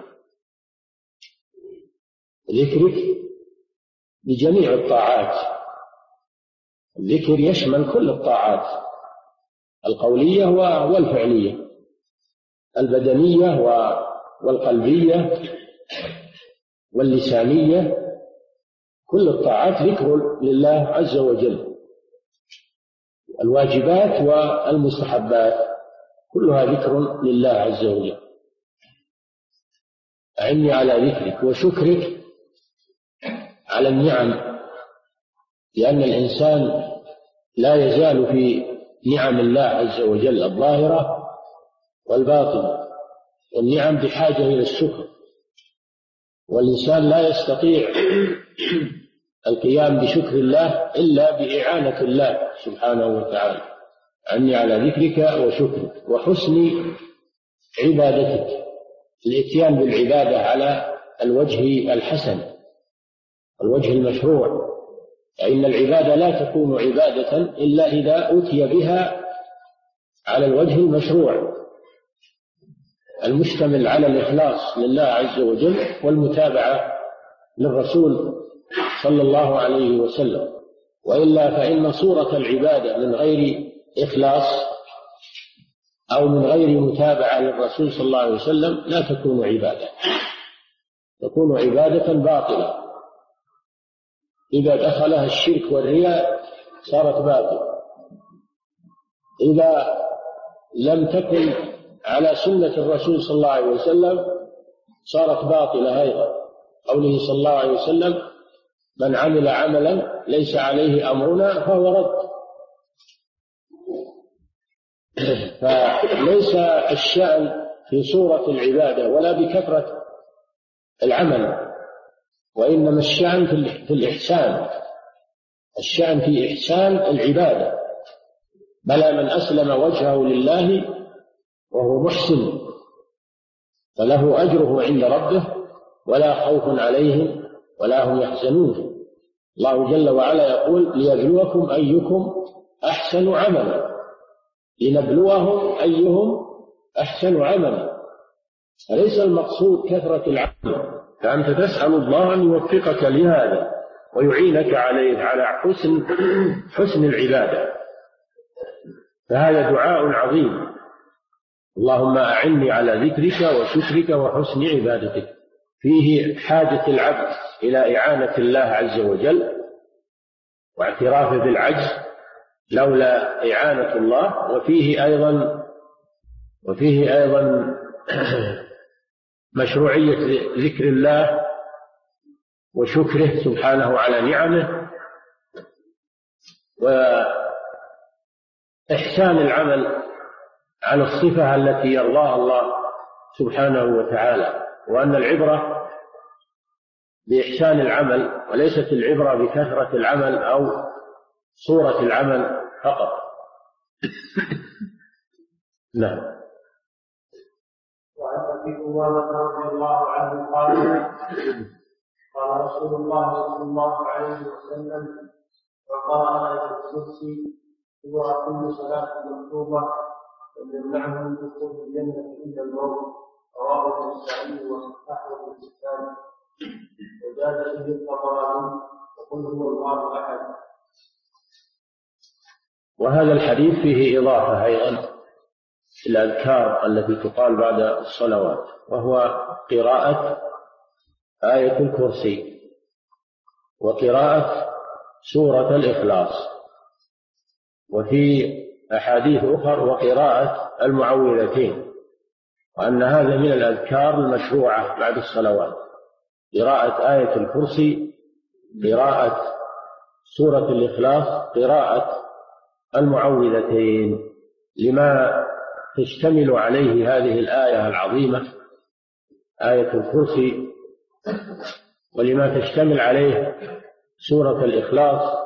ذكرك بجميع الطاعات. الذكر يشمل كل الطاعات القولية والفعلية، البدنية والقلبية واللسانية، كل الطاعات ذكر لله عز وجل. الواجبات والمستحبات كلها ذكر لله عز وجل. أعني على ذكرك وشكرك على النعم، لأن الإنسان لا يزال في نعم الله عز وجل الظاهرة والباطنة، والنعم بحاجة إلى الشكر، والإنسان لا يستطيع القيام بشكر الله إلا بإعانة الله سبحانه وتعالى. أعني على ذكرك وشكرك وحسن عبادتك، الإتيان بالعبادة على الوجه الحسن، الوجه المشروع، فإن العبادة لا تكون عبادة إلا إذا أتي بها على الوجه المشروع المشتمل على الإخلاص لله عز وجل والمتابعة للرسول صلى الله عليه وسلم. وإلا فإن صورة العبادة من غير إخلاص أو من غير متابعة للرسول صلى الله عليه وسلم لا تكون عبادة، تكون عبادة باطلة. إذا دخلها الشرك والرياء صارت باطلة. إذا لم تكن على سنة الرسول صلى الله عليه وسلم صارت باطلة أيضا. قوله صلى الله عليه وسلم: من عمل عملا ليس عليه أمرنا فهو رد. فليس الشأن في صورة العبادة ولا بكثرة العمل، وإنما الشأن في الإحسان. الشأن في إحسان العبادة. بلى من أسلم وجهه لله وهو محسن فله أجره عند ربه ولا خوف عليهم ولا هم يحزنون. الله جل وعلا يقول: ليبلوكم أيكم أحسن عملا، لنبلوهم أيهم أحسن عملا. فليس المقصود كثرة العمل، فأنت تسأل الله أن يوفقك لهذا ويعينك عليه على حسن العبادة. فهذا دعاء عظيم: اللهم أعني على ذكرك وشكرك وحسن عبادتك. فيه حاجة العبد إلى إعانة الله عز وجل واعترافه بالعجز لولا إعانة الله. وفيه أيضا مشروعية ذكر الله وشكره سبحانه على نعمه، وإحسان العمل على الصفة التي يرضاها الله سبحانه وتعالى، وأن العبرة بإحسان العمل وليست العبرة بكثرة العمل أو صورة العمل فقط. نعم. وعن ابي امامه رضي الله عنه قال: قال رسول الله صلى الله عليه وسلم: وقرأ آية الكرسي هو كل صلاة مكتوبة ويمنعه من دخول الجنة إلا الموت. رواه النسائي وصححه في الكتاب، وزاد فيه الطبراني: وقل هو الله أحد. وهذا الحديث فيه إضافة أيضا الأذكار التي تقال بعد الصلوات، وهو قراءة آية الكرسي وقراءة سورة الإخلاص، وفي أحاديث أخرى وقراءة المعوذتين، وأن هذا من الأذكار المشروعة بعد الصلوات: قراءة آية الكرسي، قراءة سورة الإخلاص، قراءة المعوذتين، لما تشتمل عليه هذه الآية العظيمة آية الكرسي، ولما تشتمل عليه سورة الإخلاص،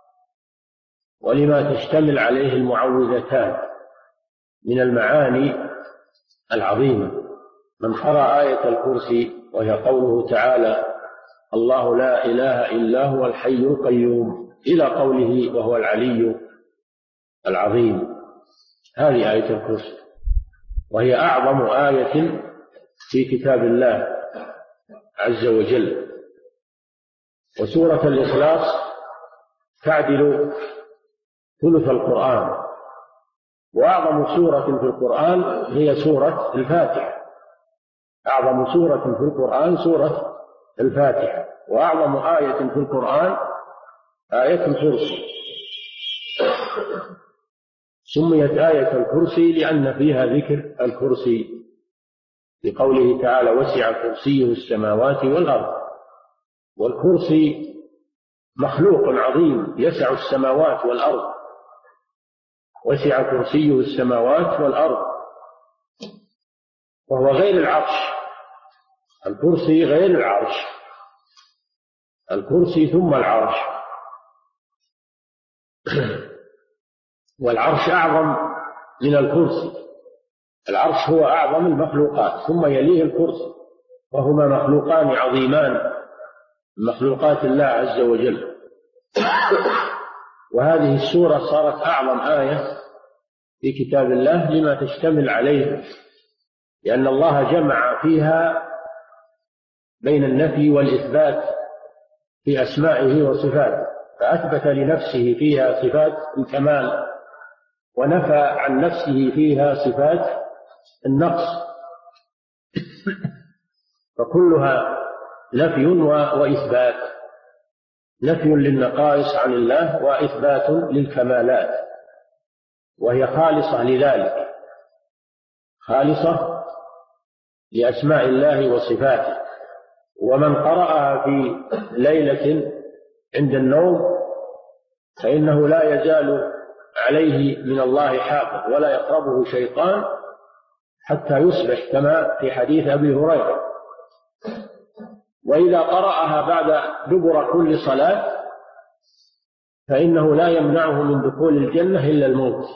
ولما تشتمل عليه المعوذتان من المعاني العظيمة. من قرأ آية الكرسي وهي قوله تعالى: الله لا إله إلا هو الحي القيوم، إلى قوله وهو العلي العظيم، هذه آية الكرسي، وهي أعظم آية في كتاب الله عز وجل. وسورة الإخلاص تعدل ثلث القرآن، وأعظم سورة في القرآن هي سورة الفاتحة. أعظم سورة في القرآن سورة الفاتحة، وأعظم آية في القرآن آية الكرسي. سميت آية الكرسي لأن فيها ذكر الكرسي، لقوله تعالى: وسع كرسيه السماوات والأرض. والكرسي مخلوق عظيم يسع السماوات والأرض، وسع كرسيه السماوات والأرض، وهو غير العرش. الكرسي غير العرش، الكرسي ثم العرش. والعرش أعظم من الكرسي. العرش هو أعظم المخلوقات، ثم يليه الكرسي، وهما مخلوقان عظيمان من مخلوقات الله عز وجل. وهذه السورة صارت أعظم آية في كتاب الله لما تشتمل عليه، لأن الله جمع فيها بين النفي والإثبات في أسمائه وصفاته، فأثبت لنفسه فيها صفات الكمال ونفى عن نفسه فيها صفات النقص، فكلها نفي وإثبات، نفي للنقائص عن الله وإثبات للكمالات، وهي خالصة لذلك، خالصة لأسماء الله وصفاته. ومن قرأها في ليلة عند النوم فإنه لا يزال عليه من الله حافظ ولا يقربه شيطان حتى يصبح، كما في حديث أبي هريرة. وإذا قرأها بعد دبر كل صلاة فإنه لا يمنعه من دخول الجنة إلا الموت.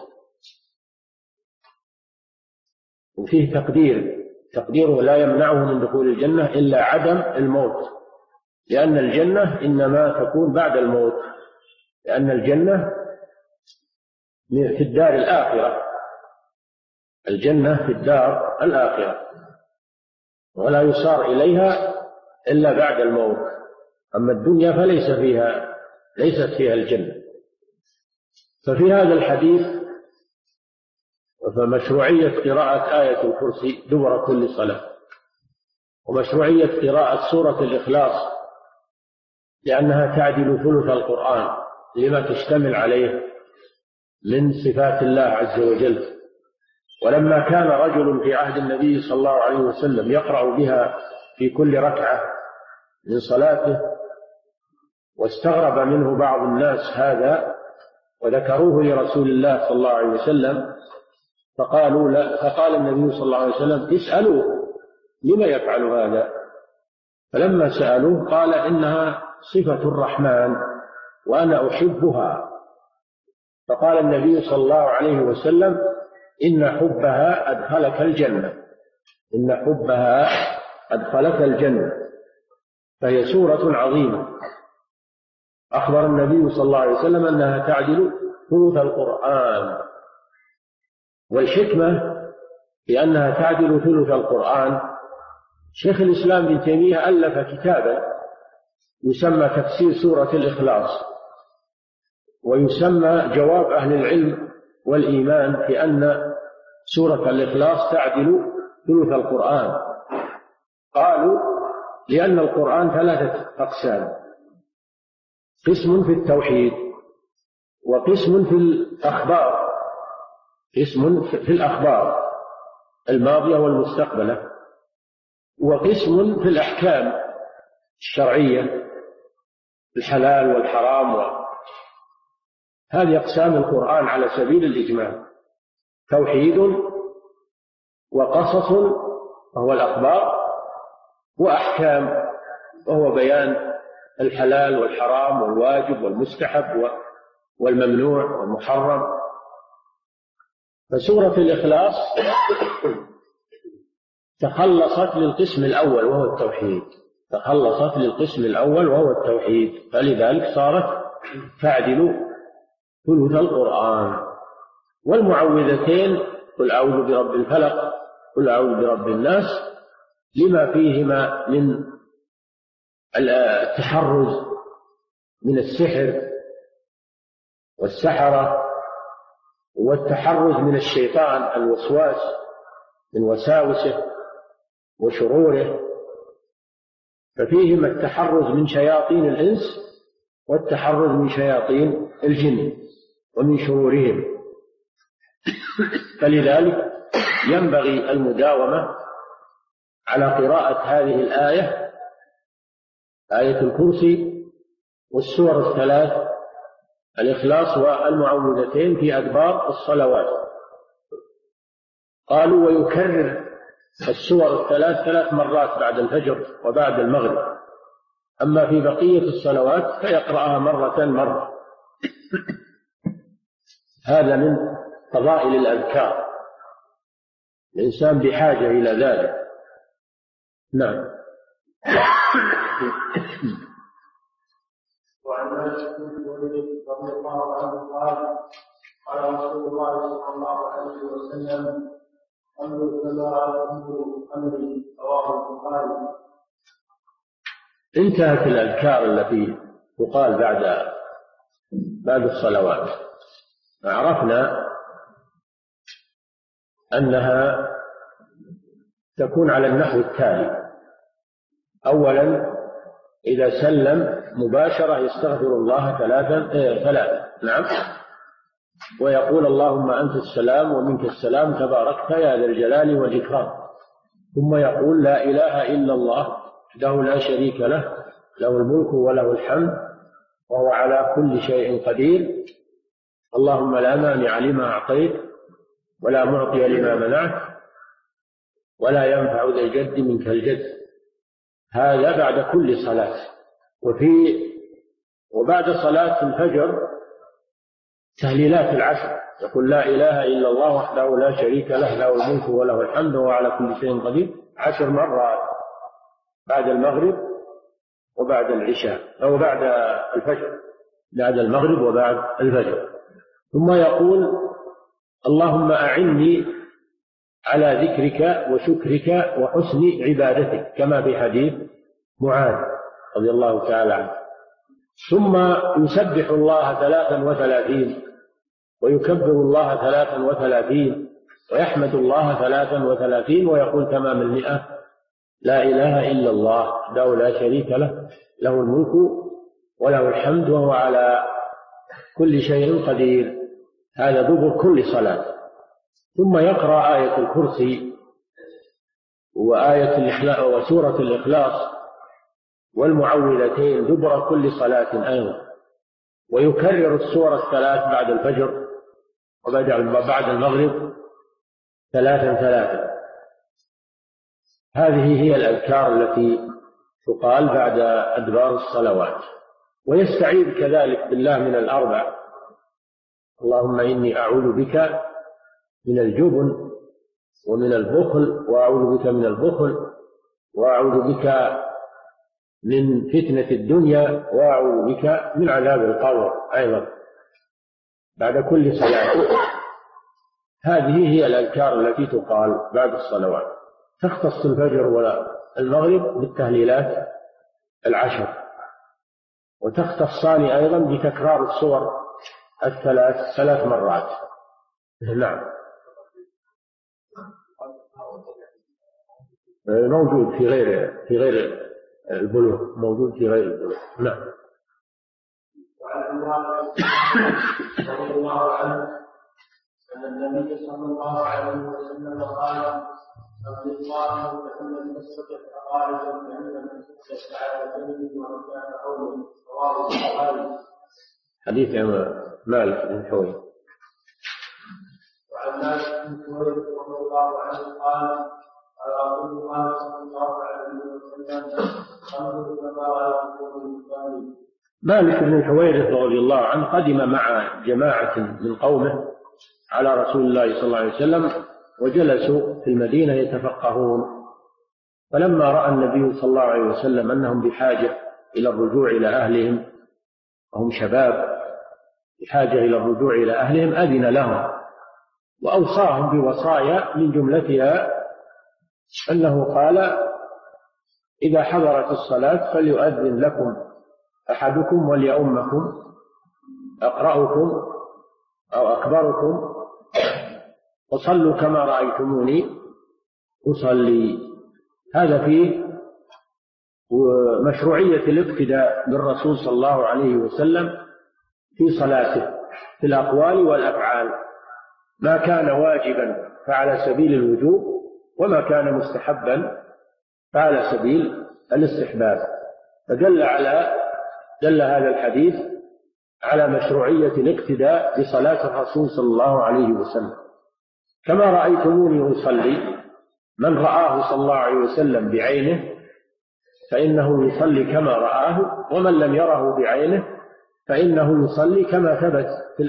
وفيه تقديره لا يمنعه من دخول الجنة إلا عدم الموت، لأن الجنة إنما تكون بعد الموت، لأن الجنة في الدار الآخرة، الجنة في الدار الآخرة ولا يصار إليها إلا بعد الموت. أما الدنيا ليست فيها الجنة. ففي هذا الحديث فمشروعية قراءة آية الكرسي دبر كل صلاة، ومشروعية قراءة سورة الإخلاص لأنها تعدل ثلث القرآن لما تشتمل عليه من صفات الله عز وجل. ولما كان رجل في عهد النبي صلى الله عليه وسلم يقرأ بها في كل ركعة من صلاته، واستغرب منه بعض الناس هذا وذكروه لرسول الله صلى الله عليه وسلم، فقال النبي صلى الله عليه وسلم: اسألوه لما يفعل هذا. فلما سألوه قال: إنها صفة الرحمن وأنا أحبها. فقال النبي صلى الله عليه وسلم: إن حبها أدخلك الجنة، إن حبها أدخلك الجنة. فهي سورة عظيمة أخبر النبي صلى الله عليه وسلم أنها تعدل ثلث القرآن. والحكمة بأنها تعدل ثلث القرآن، شيخ الإسلام ابن تيمية ألف كتابا يسمى تفسير سورة الإخلاص، ويسمى جواب أهل العلم والإيمان بأن سورة الإخلاص تعدل ثلث القرآن. قالوا: لأن القرآن 3 أقسام: قسم في التوحيد، وقسم في الأخبار، قسم في الأخبار الماضية والمستقبلة، وقسم في الأحكام الشرعية، الحلال والحرام. هذه أقسام القرآن على سبيل الإجمال: توحيد، وقصص وهو الأخبار، وأحكام وهو بيان الحلال والحرام والواجب والمستحب والممنوع والمحرم. فسورة الإخلاص تخلصت للقسم الأول وهو التوحيد، تخلصت للقسم الأول وهو التوحيد، فلذلك صارت تعدل ثلث القرآن. والمعوذتين: قل أعوذ برب الفلق، قل أعوذ برب الناس، لما فيهما من التحرز من السحر والسحرة، والتحرز من الشيطان الوسواس من وساوسه وشروره. ففيهما التحرز من شياطين الإنس والتحرز من شياطين الجن ومن شرورهم. فلذلك ينبغي المداومة على قراءة هذه الآية، آية الكرسي والسور 3 الإخلاص والمعوذتين في أدبار الصلوات. قالوا: ويكرر السور 3 مرات بعد الفجر وبعد المغرب، أما في بقية الصلوات فيقرأها مرة. هذا من فضائل الأذكار، الإنسان بحاجة إلى ذلك. نعم. وعن وعن مالك بن حويرث رضي الله عنه قال قال رسول الله صلى الله عليه وسلم أمر كما أمر أمري رواه البخاري. انتهت الأذكار التي تقال بعد الصلوات. عرفنا أنها تكون على النحو التالي: أولا إذا سلم مباشرة يستغفر الله ثلاثا نعم، ويقول اللهم أنت السلام ومنك السلام تباركت يا ذا الجلال والإكرام. ثم يقول لا إله إلا الله وحده لا شريك له له الملك وله الحمد وهو على كل شيء قدير اللهم لا مانع لما أعطيت ولا معطي لما منعت ولا ينفع ذا الجد منك الجد. هذا بعد كل صلاة. وبعد صلاة الفجر تهليلات العشر، يقول لا إله إلا الله وحده لا شريك له له الملك وله الحمد وهو على كل شيء قدير 10 مرات بعد المغرب وبعد العشاء أو بعد الفجر، بعد المغرب وبعد الفجر. ثم يقول اللهم أعني على ذكرك وشكرك وحسن عبادتك كما في حديث معاذ رضي الله تعالى عنه. ثم يسبح الله 33 ويكبر الله 33 ويحمد الله 33 ويقول تمام 100 لا إله إلا الله وحده لا شريك له له الملك وله الحمد وهو على كل شيء قدير. هذا دبر كل صلاة. ثم يقرأ آية الكرسي وآية الإخلاص وسورة الإخلاص والمعوذتين دبر كل صلاة أيضا، ويكرر السور الثلاث بعد الفجر وبعد المغرب 3. هذه هي الأذكار التي تقال بعد أدبار الصلوات. ويستعيذ كذلك بالله من الأربع: اللهم إني أعوذ بك من الجبن ومن البخل وأعوذ بك من البخل وأعوذ بك من فتنة الدنيا وأعوذ بك من عذاب القبر أيضا بعد كل صلاة. هذه هي الأذكار التي تقال بعد الصلوات. تختص الفجر والمغرب بالتهليلات 10، وتختصان أيضا بتكرار السور 3 مرات. نعم، موجود في غير البلوغ، موجود في غير البلوغ. نعم. وعن عمران رضي الله عنه أن النبي صلى الله عليه وسلم قال: أقل الله فإن لم تستطع فقاعدا فإن لم تستطع فعلى وكان قوله. رواه البخاري. حديث مالك بن حويرث. وعن مالك بن حويرث رضي الله عنه قال: قال رسول الله صلى الله عليه وسلم: خمس كما يقول. مالك بن حويرث رضي الله عنه قدم مع جماعة من قومه على رسول الله صلى الله عليه وسلم، وجلسوا في المدينة يتفقهون. فلما رأى النبي صلى الله عليه وسلم أنهم بحاجة إلى الرجوع إلى أهلهم، وهم شباب بحاجة إلى الرجوع إلى أهلهم، أذن لهم وأوصاهم بوصايا من جملتها أنه قال: إذا حضرت الصلاة فليؤذن لكم أحدكم وليؤمكم أقرأكم أو أكبركم وصلوا كما رأيتموني أصلي. هذا فيه مشروعية الاقتداء بالرسول صلى الله عليه وسلم في صلاته في الأقوال والأفعال، ما كان واجبا فعلى سبيل الوجوب، وما كان مستحبا فعلى سبيل الاستحباب. فدل هذا الحديث على مشروعية الاقتداء بصلاة الرسول صلى الله عليه وسلم. كما رأيتموني أصلي، من رآه صلى الله عليه وسلم بعينه فإنه يصلي كما رآه، ومن لم يره بعينه فإنه يصلي كما ثبت في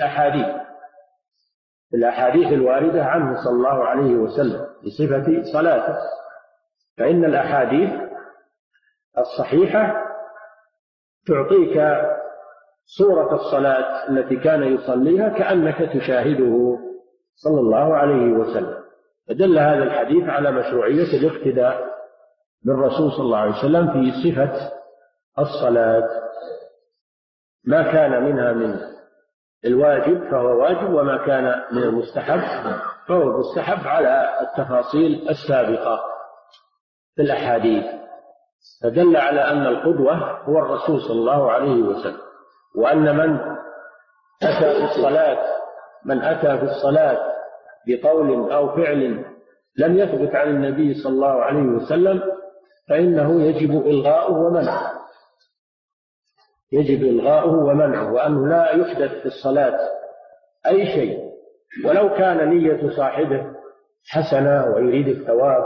الأحاديث الواردة عنه صلى الله عليه وسلم بصفة صلاته. فإن الأحاديث الصحيحة تعطيك صورة الصلاة التي كان يصليها كأنك تشاهده صلى الله عليه وسلم. فدل هذا الحديث على مشروعية الاقتداء بالرسول صلى الله عليه وسلم في صفة الصلاة. ما كان منها من الواجب فهو واجب، وما كان من المستحب فهو مستحب على التفاصيل السابقة في الأحاديث. فدل على أن القدوة هو الرسول صلى الله عليه وسلم، وأن من أتى في الصلاة بقول أو فعل لم يثبت عن النبي صلى الله عليه وسلم فإنه يجب إلغاؤه ومنعه، وأنه لا يحدث في الصلاة أي شيء ولو كان نية صاحبه حسنة ويريد الثواب،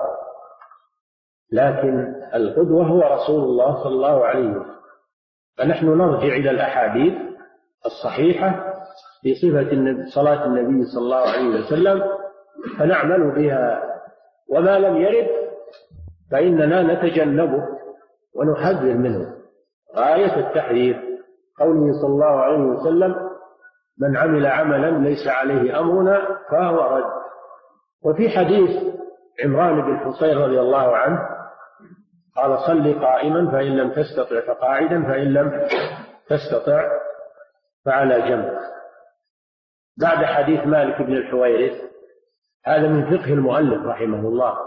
لكن القدوة هو رسول الله صلى الله عليه وسلم. فنحن نرجع إلى الأحاديث الصحيحة في صفة صلاة النبي صلى الله عليه وسلم فنعمل بها، وما لم يرد فإننا نتجنبه ونحذر منه غاية التحذير. قوله صلى الله عليه وسلم: من عمل عملا ليس عليه أمرنا فهو رد. وفي حديث عمران بن حصين رضي الله عنه قال: صل قائما فإن لم تستطع فقاعدا فإن لم تستطع فعلى جنب. بعد حديث مالك بن الحويرث. هذا من فقه المؤلف رحمه الله،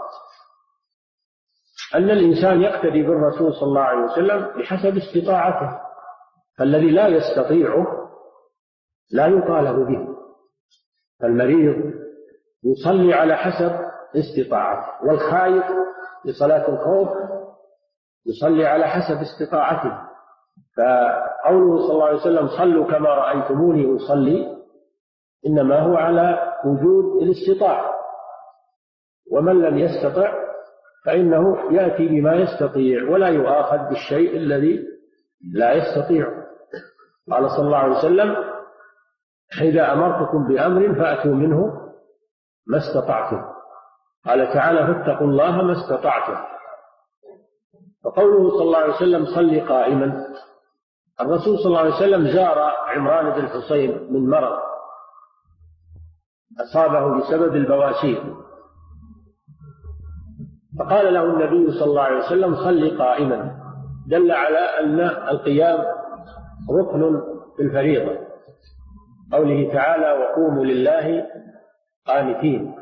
أن الإنسان يقتدي بالرسول صلى الله عليه وسلم بحسب استطاعته، فالذي لا يستطيعه لا يطالب به. فالمريض يصلي على حسب استطاعته، والخائف لصلاة الخوف يصلي على حسب استطاعته. فقوله صلى الله عليه وسلم: صلوا كما رأيتموني أصلي، إنما هو على وجود الاستطاعة، ومن لم يستطع فإنه يأتي بما يستطيع ولا يؤاخذ بالشيء الذي لا يستطيع. قال صلى الله عليه وسلم: إذا أمرتكم بأمر فأتوا منه ما استطعتم. قال تعالى: فاتقوا الله ما استطعتم. فقوله صلى الله عليه وسلم: صل قائما، الرسول صلى الله عليه وسلم زار عمران بن حصين من مرض أصابه بسبب البواسير، فقال له النبي صلى الله عليه وسلم: صل قائما، دل على أن القيام ركن في الفريضة. قوله تعالى: وقوموا لله قانتين.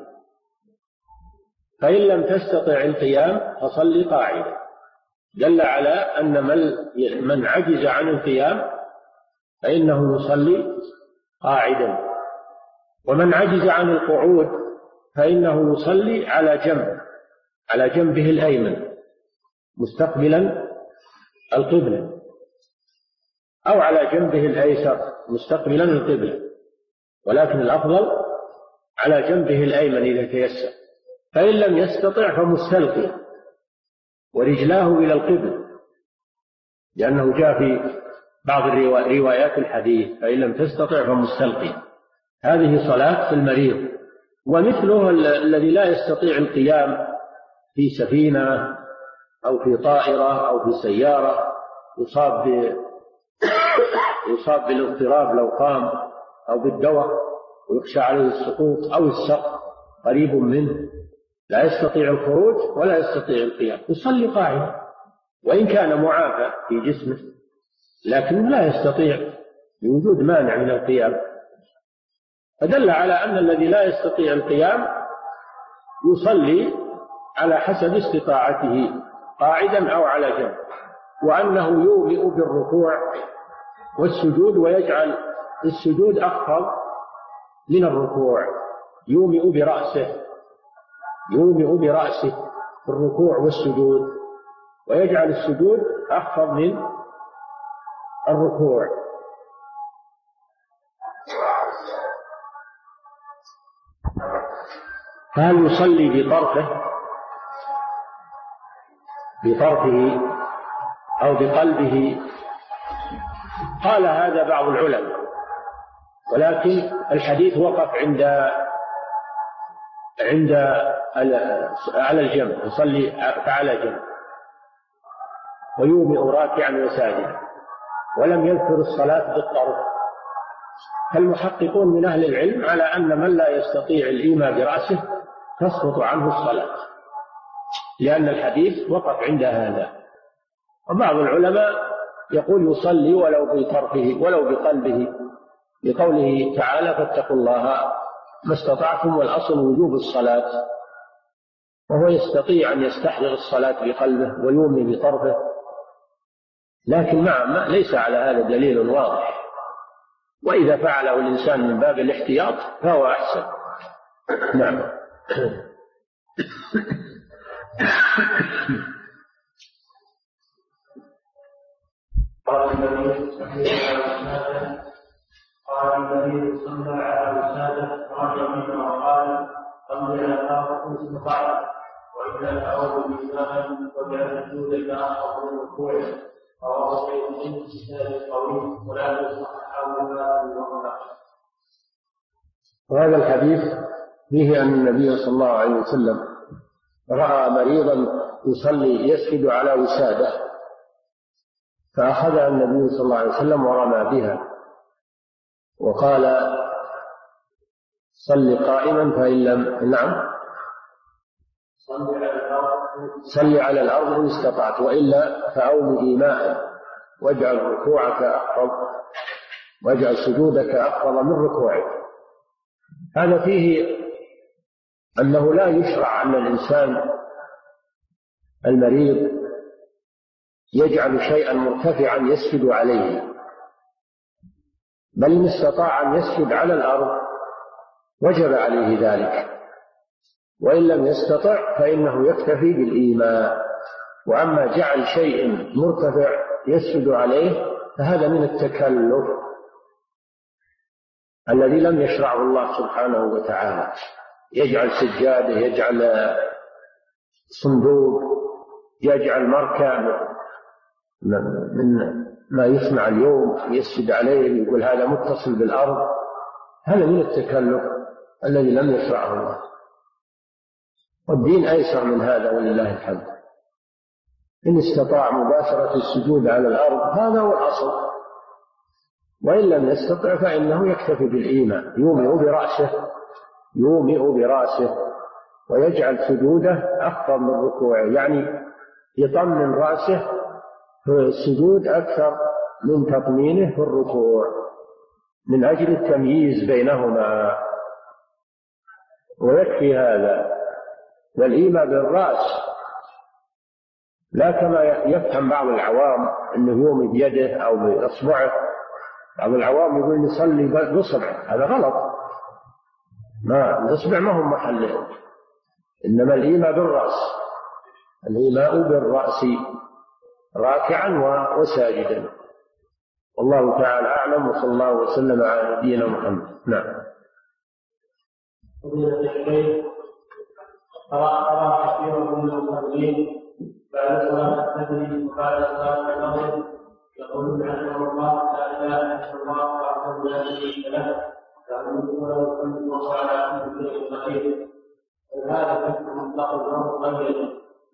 فإن لم تستطع القيام فصل قاعدا، دل على أن من عجز عن القيام فإنه يصلي قاعدا، ومن عجز عن القعود فإنه يصلي على جنبه الأيمن مستقبلا القبلة، أو على جنبه الأيسر مستقبلا القبلة، ولكن الأفضل على جنبه الأيمن إذا تيسر. فإن لم يستطع فمستلقيا ورجلاه إلى القبلة، لأنه جاء في بعض روايات الحديث: فإن لم تستطع فمستلقيا. هذه صلاة المريض. ومثله الذي لا يستطيع القيام في سفينة أو في طائرة أو في سيارة، يصاب بالاضطراب لو قام، أو بالدوخ ويخشى عليه السقوط، أو السقط قريب منه، لا يستطيع الخروج ولا يستطيع القيام، يصلي قاعدا وإن كان معافى في جسمه، لكنه لا يستطيع لوجود مانع من القيام. فدل على أن الذي لا يستطيع القيام يصلي على حسب استطاعته قاعدا أو على جنب، وأنه يومئ بالركوع والسجود ويجعل السجود أخفض من الركوع، يومئ برأسه في الركوع والسجود، ويجعل السجود أخفض من الركوع. فهل يصلي بطرفه أو بقلبه؟ قال هذا بعض العلماء، ولكن الحديث وقف عند على الجنب، يصلي على جنب ويومئ راكعا وساجدا. ولم يذكر الصلاة بالطرف. فالمحققون من أهل العلم على أن من لا يستطيع الإيماء برأسه تسقط عنه الصلاة، لأن الحديث وقف عند هذا. وبعض العلماء يقول يصلي ولو بطرفه ولو بقلبه، لقوله تعالى فاتقوا الله ما استطعتم، والأصل وجوب الصلاة، وهو يستطيع أن يستحضر الصلاة بقلبه ويومي بطرفه، لكن مع ليس على هذا دليل واضح، وإذا فعله الإنسان من باب الاحتياط فهو أحسن. نعم. قال النبي صلى الله عليه وسلم رجع منه وقال صلي على الارض استطعت، واذا تعود بإمام وجعل السجود الى اخر الركوع رواه مسلم في كتاب القوي ولا يصح هذا الوقت. وهذا الحديث فيه أن النبي صلى الله عليه وسلم رأى مريضا يصلي يسجد على وسادة، فأخذها النبي صلى الله عليه وسلم ورمى بها وقال صل قائما فإن لم صل على الأرض إن استطعت، وإلا فأوم إيماء واجعل ركوعك أخفض واجعل سجودك أخفض من ركوعك. هذا فيه أنه لا يشرع أن الإنسان المريض يجعل شيئا مرتفعا يسجد عليه، بل إن استطاع أن يسجد على الأرض وجب عليه ذلك، وإن لم يستطع فإنه يكتفي بالإيماء. وأما جعل شيء مرتفع يسجد عليه فهذا من التكلف الذي لم يشرعه الله سبحانه وتعالى، يجعل سجادة، يجعل صندوق، يجعل مركب من ما يسمع اليوم يسجد عليه يقول هذا متصل بالأرض، هذا من التكلف الذي لم يشرعه الله، والدين أيسر من هذا ولله الحمد. إن استطاع مباشرة السجود على الأرض هذا هو الأصل، وإن لم يستطع فإنه يكتفي بالإيمان، يومئ برأسه ويجعل سجوده أخفض من ركوعه، يعني يطمن رأسه في السجود أكثر من تطمينه في الركوع من أجل التمييز بينهما، ويكفي هذا. والإيماء بالرأس لا كما يفهم بعض العوام أنه يومي بيده أو بإصبعه. بعض العوام يقول نصلي بإصبع، هذا غلط، ما الإصبع ما هم محله، إنما الإيماء بالرأس، الإيماء بالرأس راكعا وساجدا. والله تعالى أعلم، وصلى الله وسلم على نبينا محمد. نعم. قرأ كثير من المصلين بعد صلاة الفجر وبعد صلاة المغرب يقولون رحمه الله لا إله إلا الله وحده لا شريك له يعبدون ويصلون على كل شيء قدير. هذا ذكر مطلق الأمر.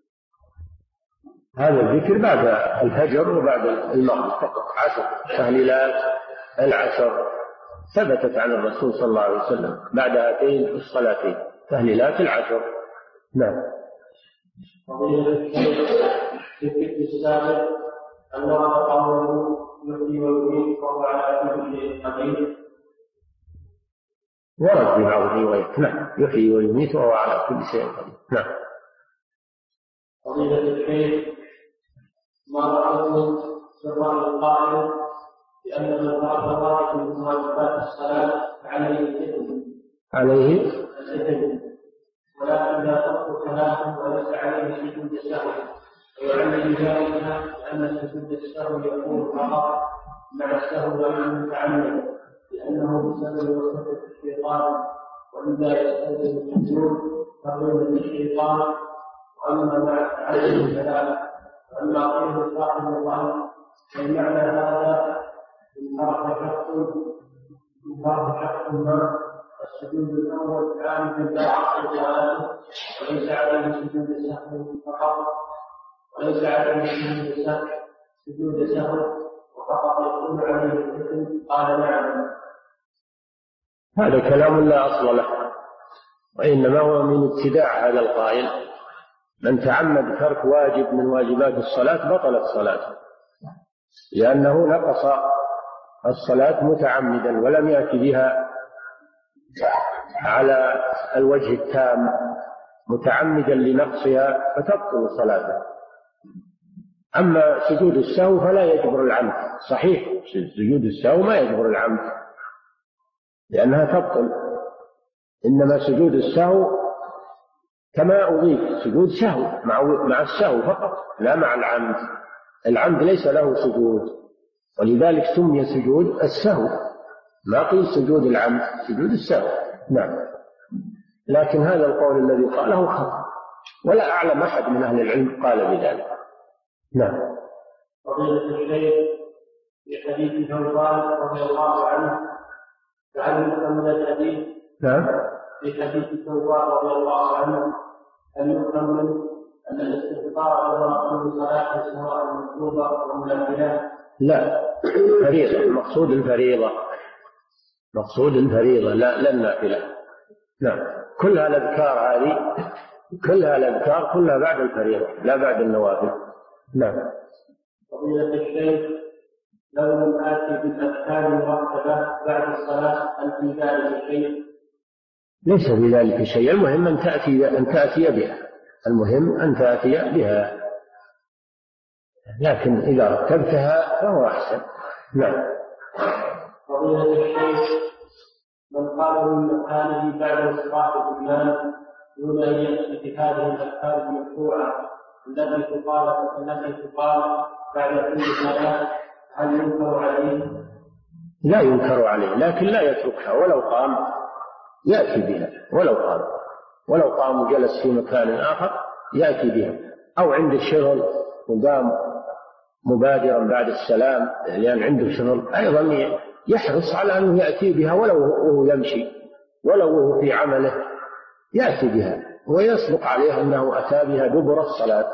هذا الذكر بعد الفجر وبعد المغرب فقط، 10 تهليلات العشر ثبتت عن الرسول صلى الله عليه وسلم بعد هاتين الصلاتين، تهليلات العشر. نعم. فضيلة الشيخ في الفقه السابق أن قوله يحيي ويميت وهو على كل شيء قدير، ورد في بعض الروايات. نعم، يحيي ويميت وهو على كل شيء قدير. نعم. فضيلة الشيخ ما رأيتم سر القائل بأن من فرض واحد من واجبات الصلاة عليه الإثم ولكن لا تخطو كلامه وليس عليه سجود السهو، ويعلم ذلك أن سجود السهو يكون فقط مع السهو غير المتعمد، لأنه بسبب وسوسة الشيطان، ولذا يستلزم السجود ترغيب الشيطان. وأما مع التعلم فلا، وأما قيل صاحب الله فمعنى هذا إن فرق شخص ما السجود الأول كان لا عقل جواله، وليس عليه سجود السهو فقط، وليس عليه سجود السهو، وفقط يكون عليه الإثم؟ قال نعم. هذا كلام لا أصل له، وإنما هو من ابتداع هذا القائل. من تعمد ترك واجب من واجبات الصلاة بطلت صلاته، لأنه نقص الصلاة متعمدا ولم يأتي بها على الوجه التام، متعمدا لنقصها فتبطل صلاته. أما سجود السهو فلا يجبر العمد، صحيح سجود السهو ما يجبر العمد لأنها تبطل، إنما سجود السهو كما أضيف سجود سهو مع السهو فقط لا مع العمد. العمد ليس له سجود، ولذلك سمي سجود السهو، ما قيل سجود العمد، سجود السهو. نعم، لكن هذا القول الذي قاله خطأ، ولا أعلم أحد من أهل العلم قال بذلك. نعم. فضيلة الشيخ، في حديث ثوبان رضي الله عنه فهل من الحديث؟ نعم. في حديث ثوبان رضي الله عنه هل يفهم منه أن الاستغفار وراء كل صلاة سواء مكتوبة أو منافلة؟ لا، فريضة، المقصود الفريضة، مقصود الفريضة لا النافلة. نعم، كلها الأذكار هذه، كلها الأذكار كلها بعد الفريضة لا بعد النوافل. نعم. فضيلة الشيخ، لو لم آتي بالأذكار المرتبة بعد الصلاة هل في ذلك شيء؟ ليس في ذلك شيء، المهم أن تأتي بها، المهم أن تأتي بها، لكن إذا رتبتها فهو أحسن. نعم. فضيلة الشيخ، من قال من مكانه بعد انصراف الإمام دون أن يأتي بهذه الأذكار المشروعة التي تقال بعد كل صلاة هل ينكر عليه؟ لا ينكر عليه، لكن لا يتركها، ولو قام يأتي بها، ولو قام وجلس في مكان آخر يأتي بها، أو عند الشغل وقام مبادرا بعد السلام لأن عنده شغل أيضا يحرص على أنه يأتي بها، ولو هو يمشي ولو هو في عمله يأتي بها، ويصدق عليه أنه أتى بها دبر الصلاة.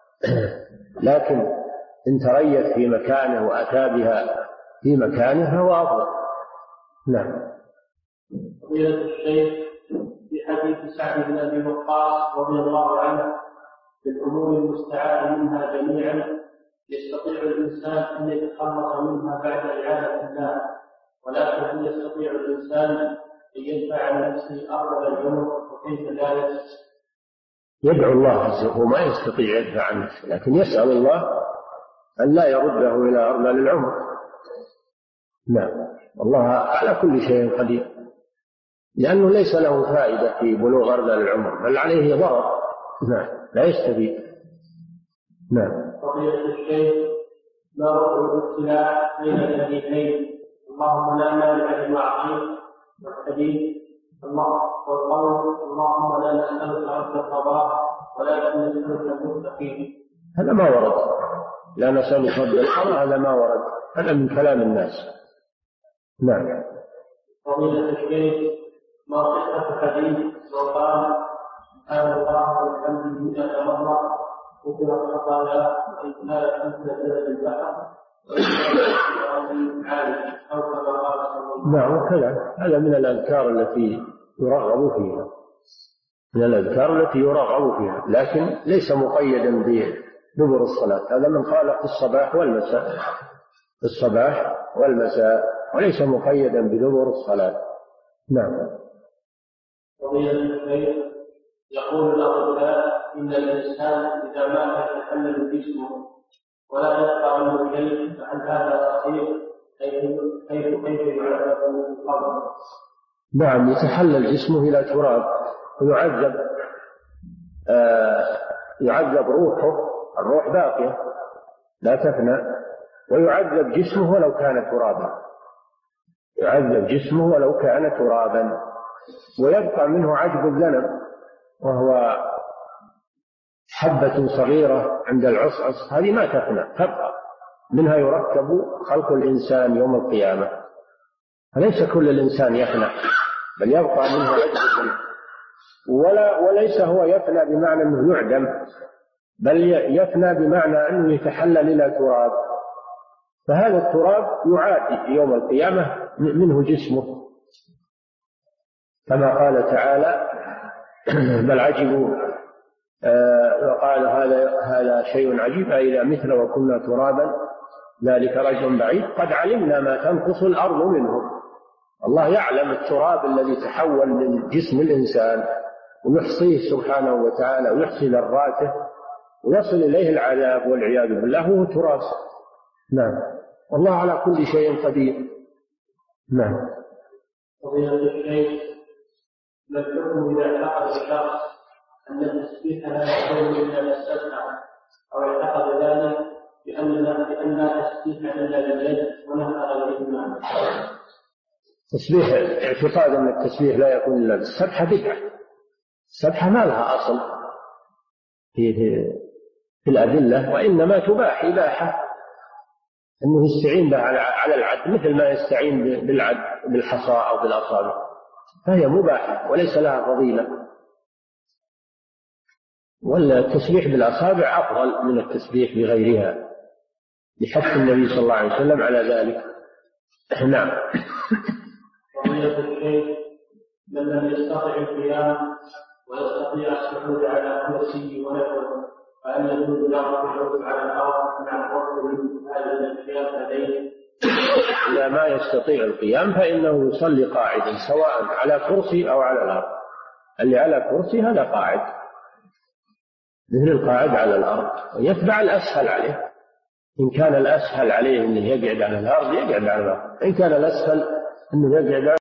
لكن إن تريث في مكانه وأتى بها في مكانه فهو أفضل. نعم. فضيلة الشيخ، في حديث سعد بن أبي وقاص رضي الله عنه في الأمور المستعاذ منها جميعا يستطيع الإنسان أن يتخلص منها بعد إعادة الله، ولكن هل يستطيع الإنسان أن يدفع عن نفسه أرض العمر وكيف ذلك؟ يدعو الله، هو ما يستطيع يدفع عن نفسه، لكن يسأل الله أن لا يرده إلى أرض العمر. نعم، والله على كل شيء قدير، لأنه ليس له فائدة في بلوغ أرض العمر، بل عليه ضرر. نعم، لا يستفيد. نعم. فضيلة الشيخ، ما رأي الابتلاء بين الحديثين اللهم لا مانع لما أعطيت والحديث والقول اللهم لا نسألك رد القضاء ولكن نسألك المتقين؟ هذا ما ورد، لا نسألك رد القضاء، هذا ما ورد، هذا من كلام الناس. نعم. فضيلة الشيخ، ما صحة حديث لو قال سبحان الله والحمد لله مرة غفرت خطاياه وإن كانت مثل زبد البحر أو كما قال صلى الله عليه وسلم. نعم، كذا، هذا من الأذكار التي يرغب فيها، من الأذكار التي يرغب فيها، لكن ليس مقيدا بدبر الصلاة، هذا من قال في الصباح والمساء، في الصباح والمساء، وليس مقيدا بدبر الصلاة. نعم. فضيلة الشيخ، يقول الأطباء إن الإنسان إذا مات يتحلل جسمه ولا يبقى منه شيء، فهل هذا صحيح؟ كيف يعذب في القبر؟ نعم، يتحلل جسمه إلى تراب ويعذب روحه، الروح باقية لا تفنى، ويعذب جسمه ولو كان ترابا، يعذب جسمه ولو كان ترابا، ويبقى منه عجب الذنب وهو حبة صغيرة عند العصعص، هذه ما تفنى تبقى، منها يركب خلق الإنسان يوم القيامة، فليس كل الإنسان يفنى، بل يبقى منه عجب الذنب، وليس هو يفنى بمعنى أنه يعدم، بل يفنى بمعنى أنه يتحلل إلى تراب، فهذا التراب يعاد يوم القيامة منه جسمه، كما قال تعالى بل عجبوا وقال هذا شيء عجيب أئذا متنا وكنا ترابا ذلك رجل بعيد قد علمنا ما تنقص الأرض منهم. الله يعلم التراب الذي تحول من جسم الإنسان ويحصيه سبحانه وتعالى ويحصي ذراته ويصل إليه العذاب والعياذ بالله هو تراث. نعم، والله على كل شيء قدير. نعم. فضيلة الشيخ، ما الحكم إذا اعتقد الشخص أن التسبيح لا يكون إلا بالسبحة، أو اعتقد ذلك بأن التسبيح إلا باليد ونفع الإيمان؟ تسبيح، اعتقاد أن التسبيح لا يكون إلا بالسبحة بدعة. السبحة ما لها أصل في الأدلة، وإنما تباح إباحة أنه يستعين بها على العد مثل ما يستعين بالعد بالحصى أو بالأصابع، فهي مباحة وليس لها فضيلة. والتسبيح بالأصابع أفضل من التسبيح بغيرها لحث النبي صلى الله عليه وسلم على ذلك. نعم. فضيلة الشيخ، من لم يستطع القيام ويستطيع الصعود على كرسي ونحوه، فهل يجوز له الصعود على الأرض مع قرب هذا القيام لديه؟ إذا ما يستطيع القيام فإنه يصلي قاعدا سواء على كرسي أو على الأرض. اللي على كرسي هذا قاعد مثل القاعد على الأرض، ويتبع الأسهل عليه. إن كان الأسهل عليه أنه يقعد على الأرض يقعد على الأرض، إن كان الأسهل أنه يقعد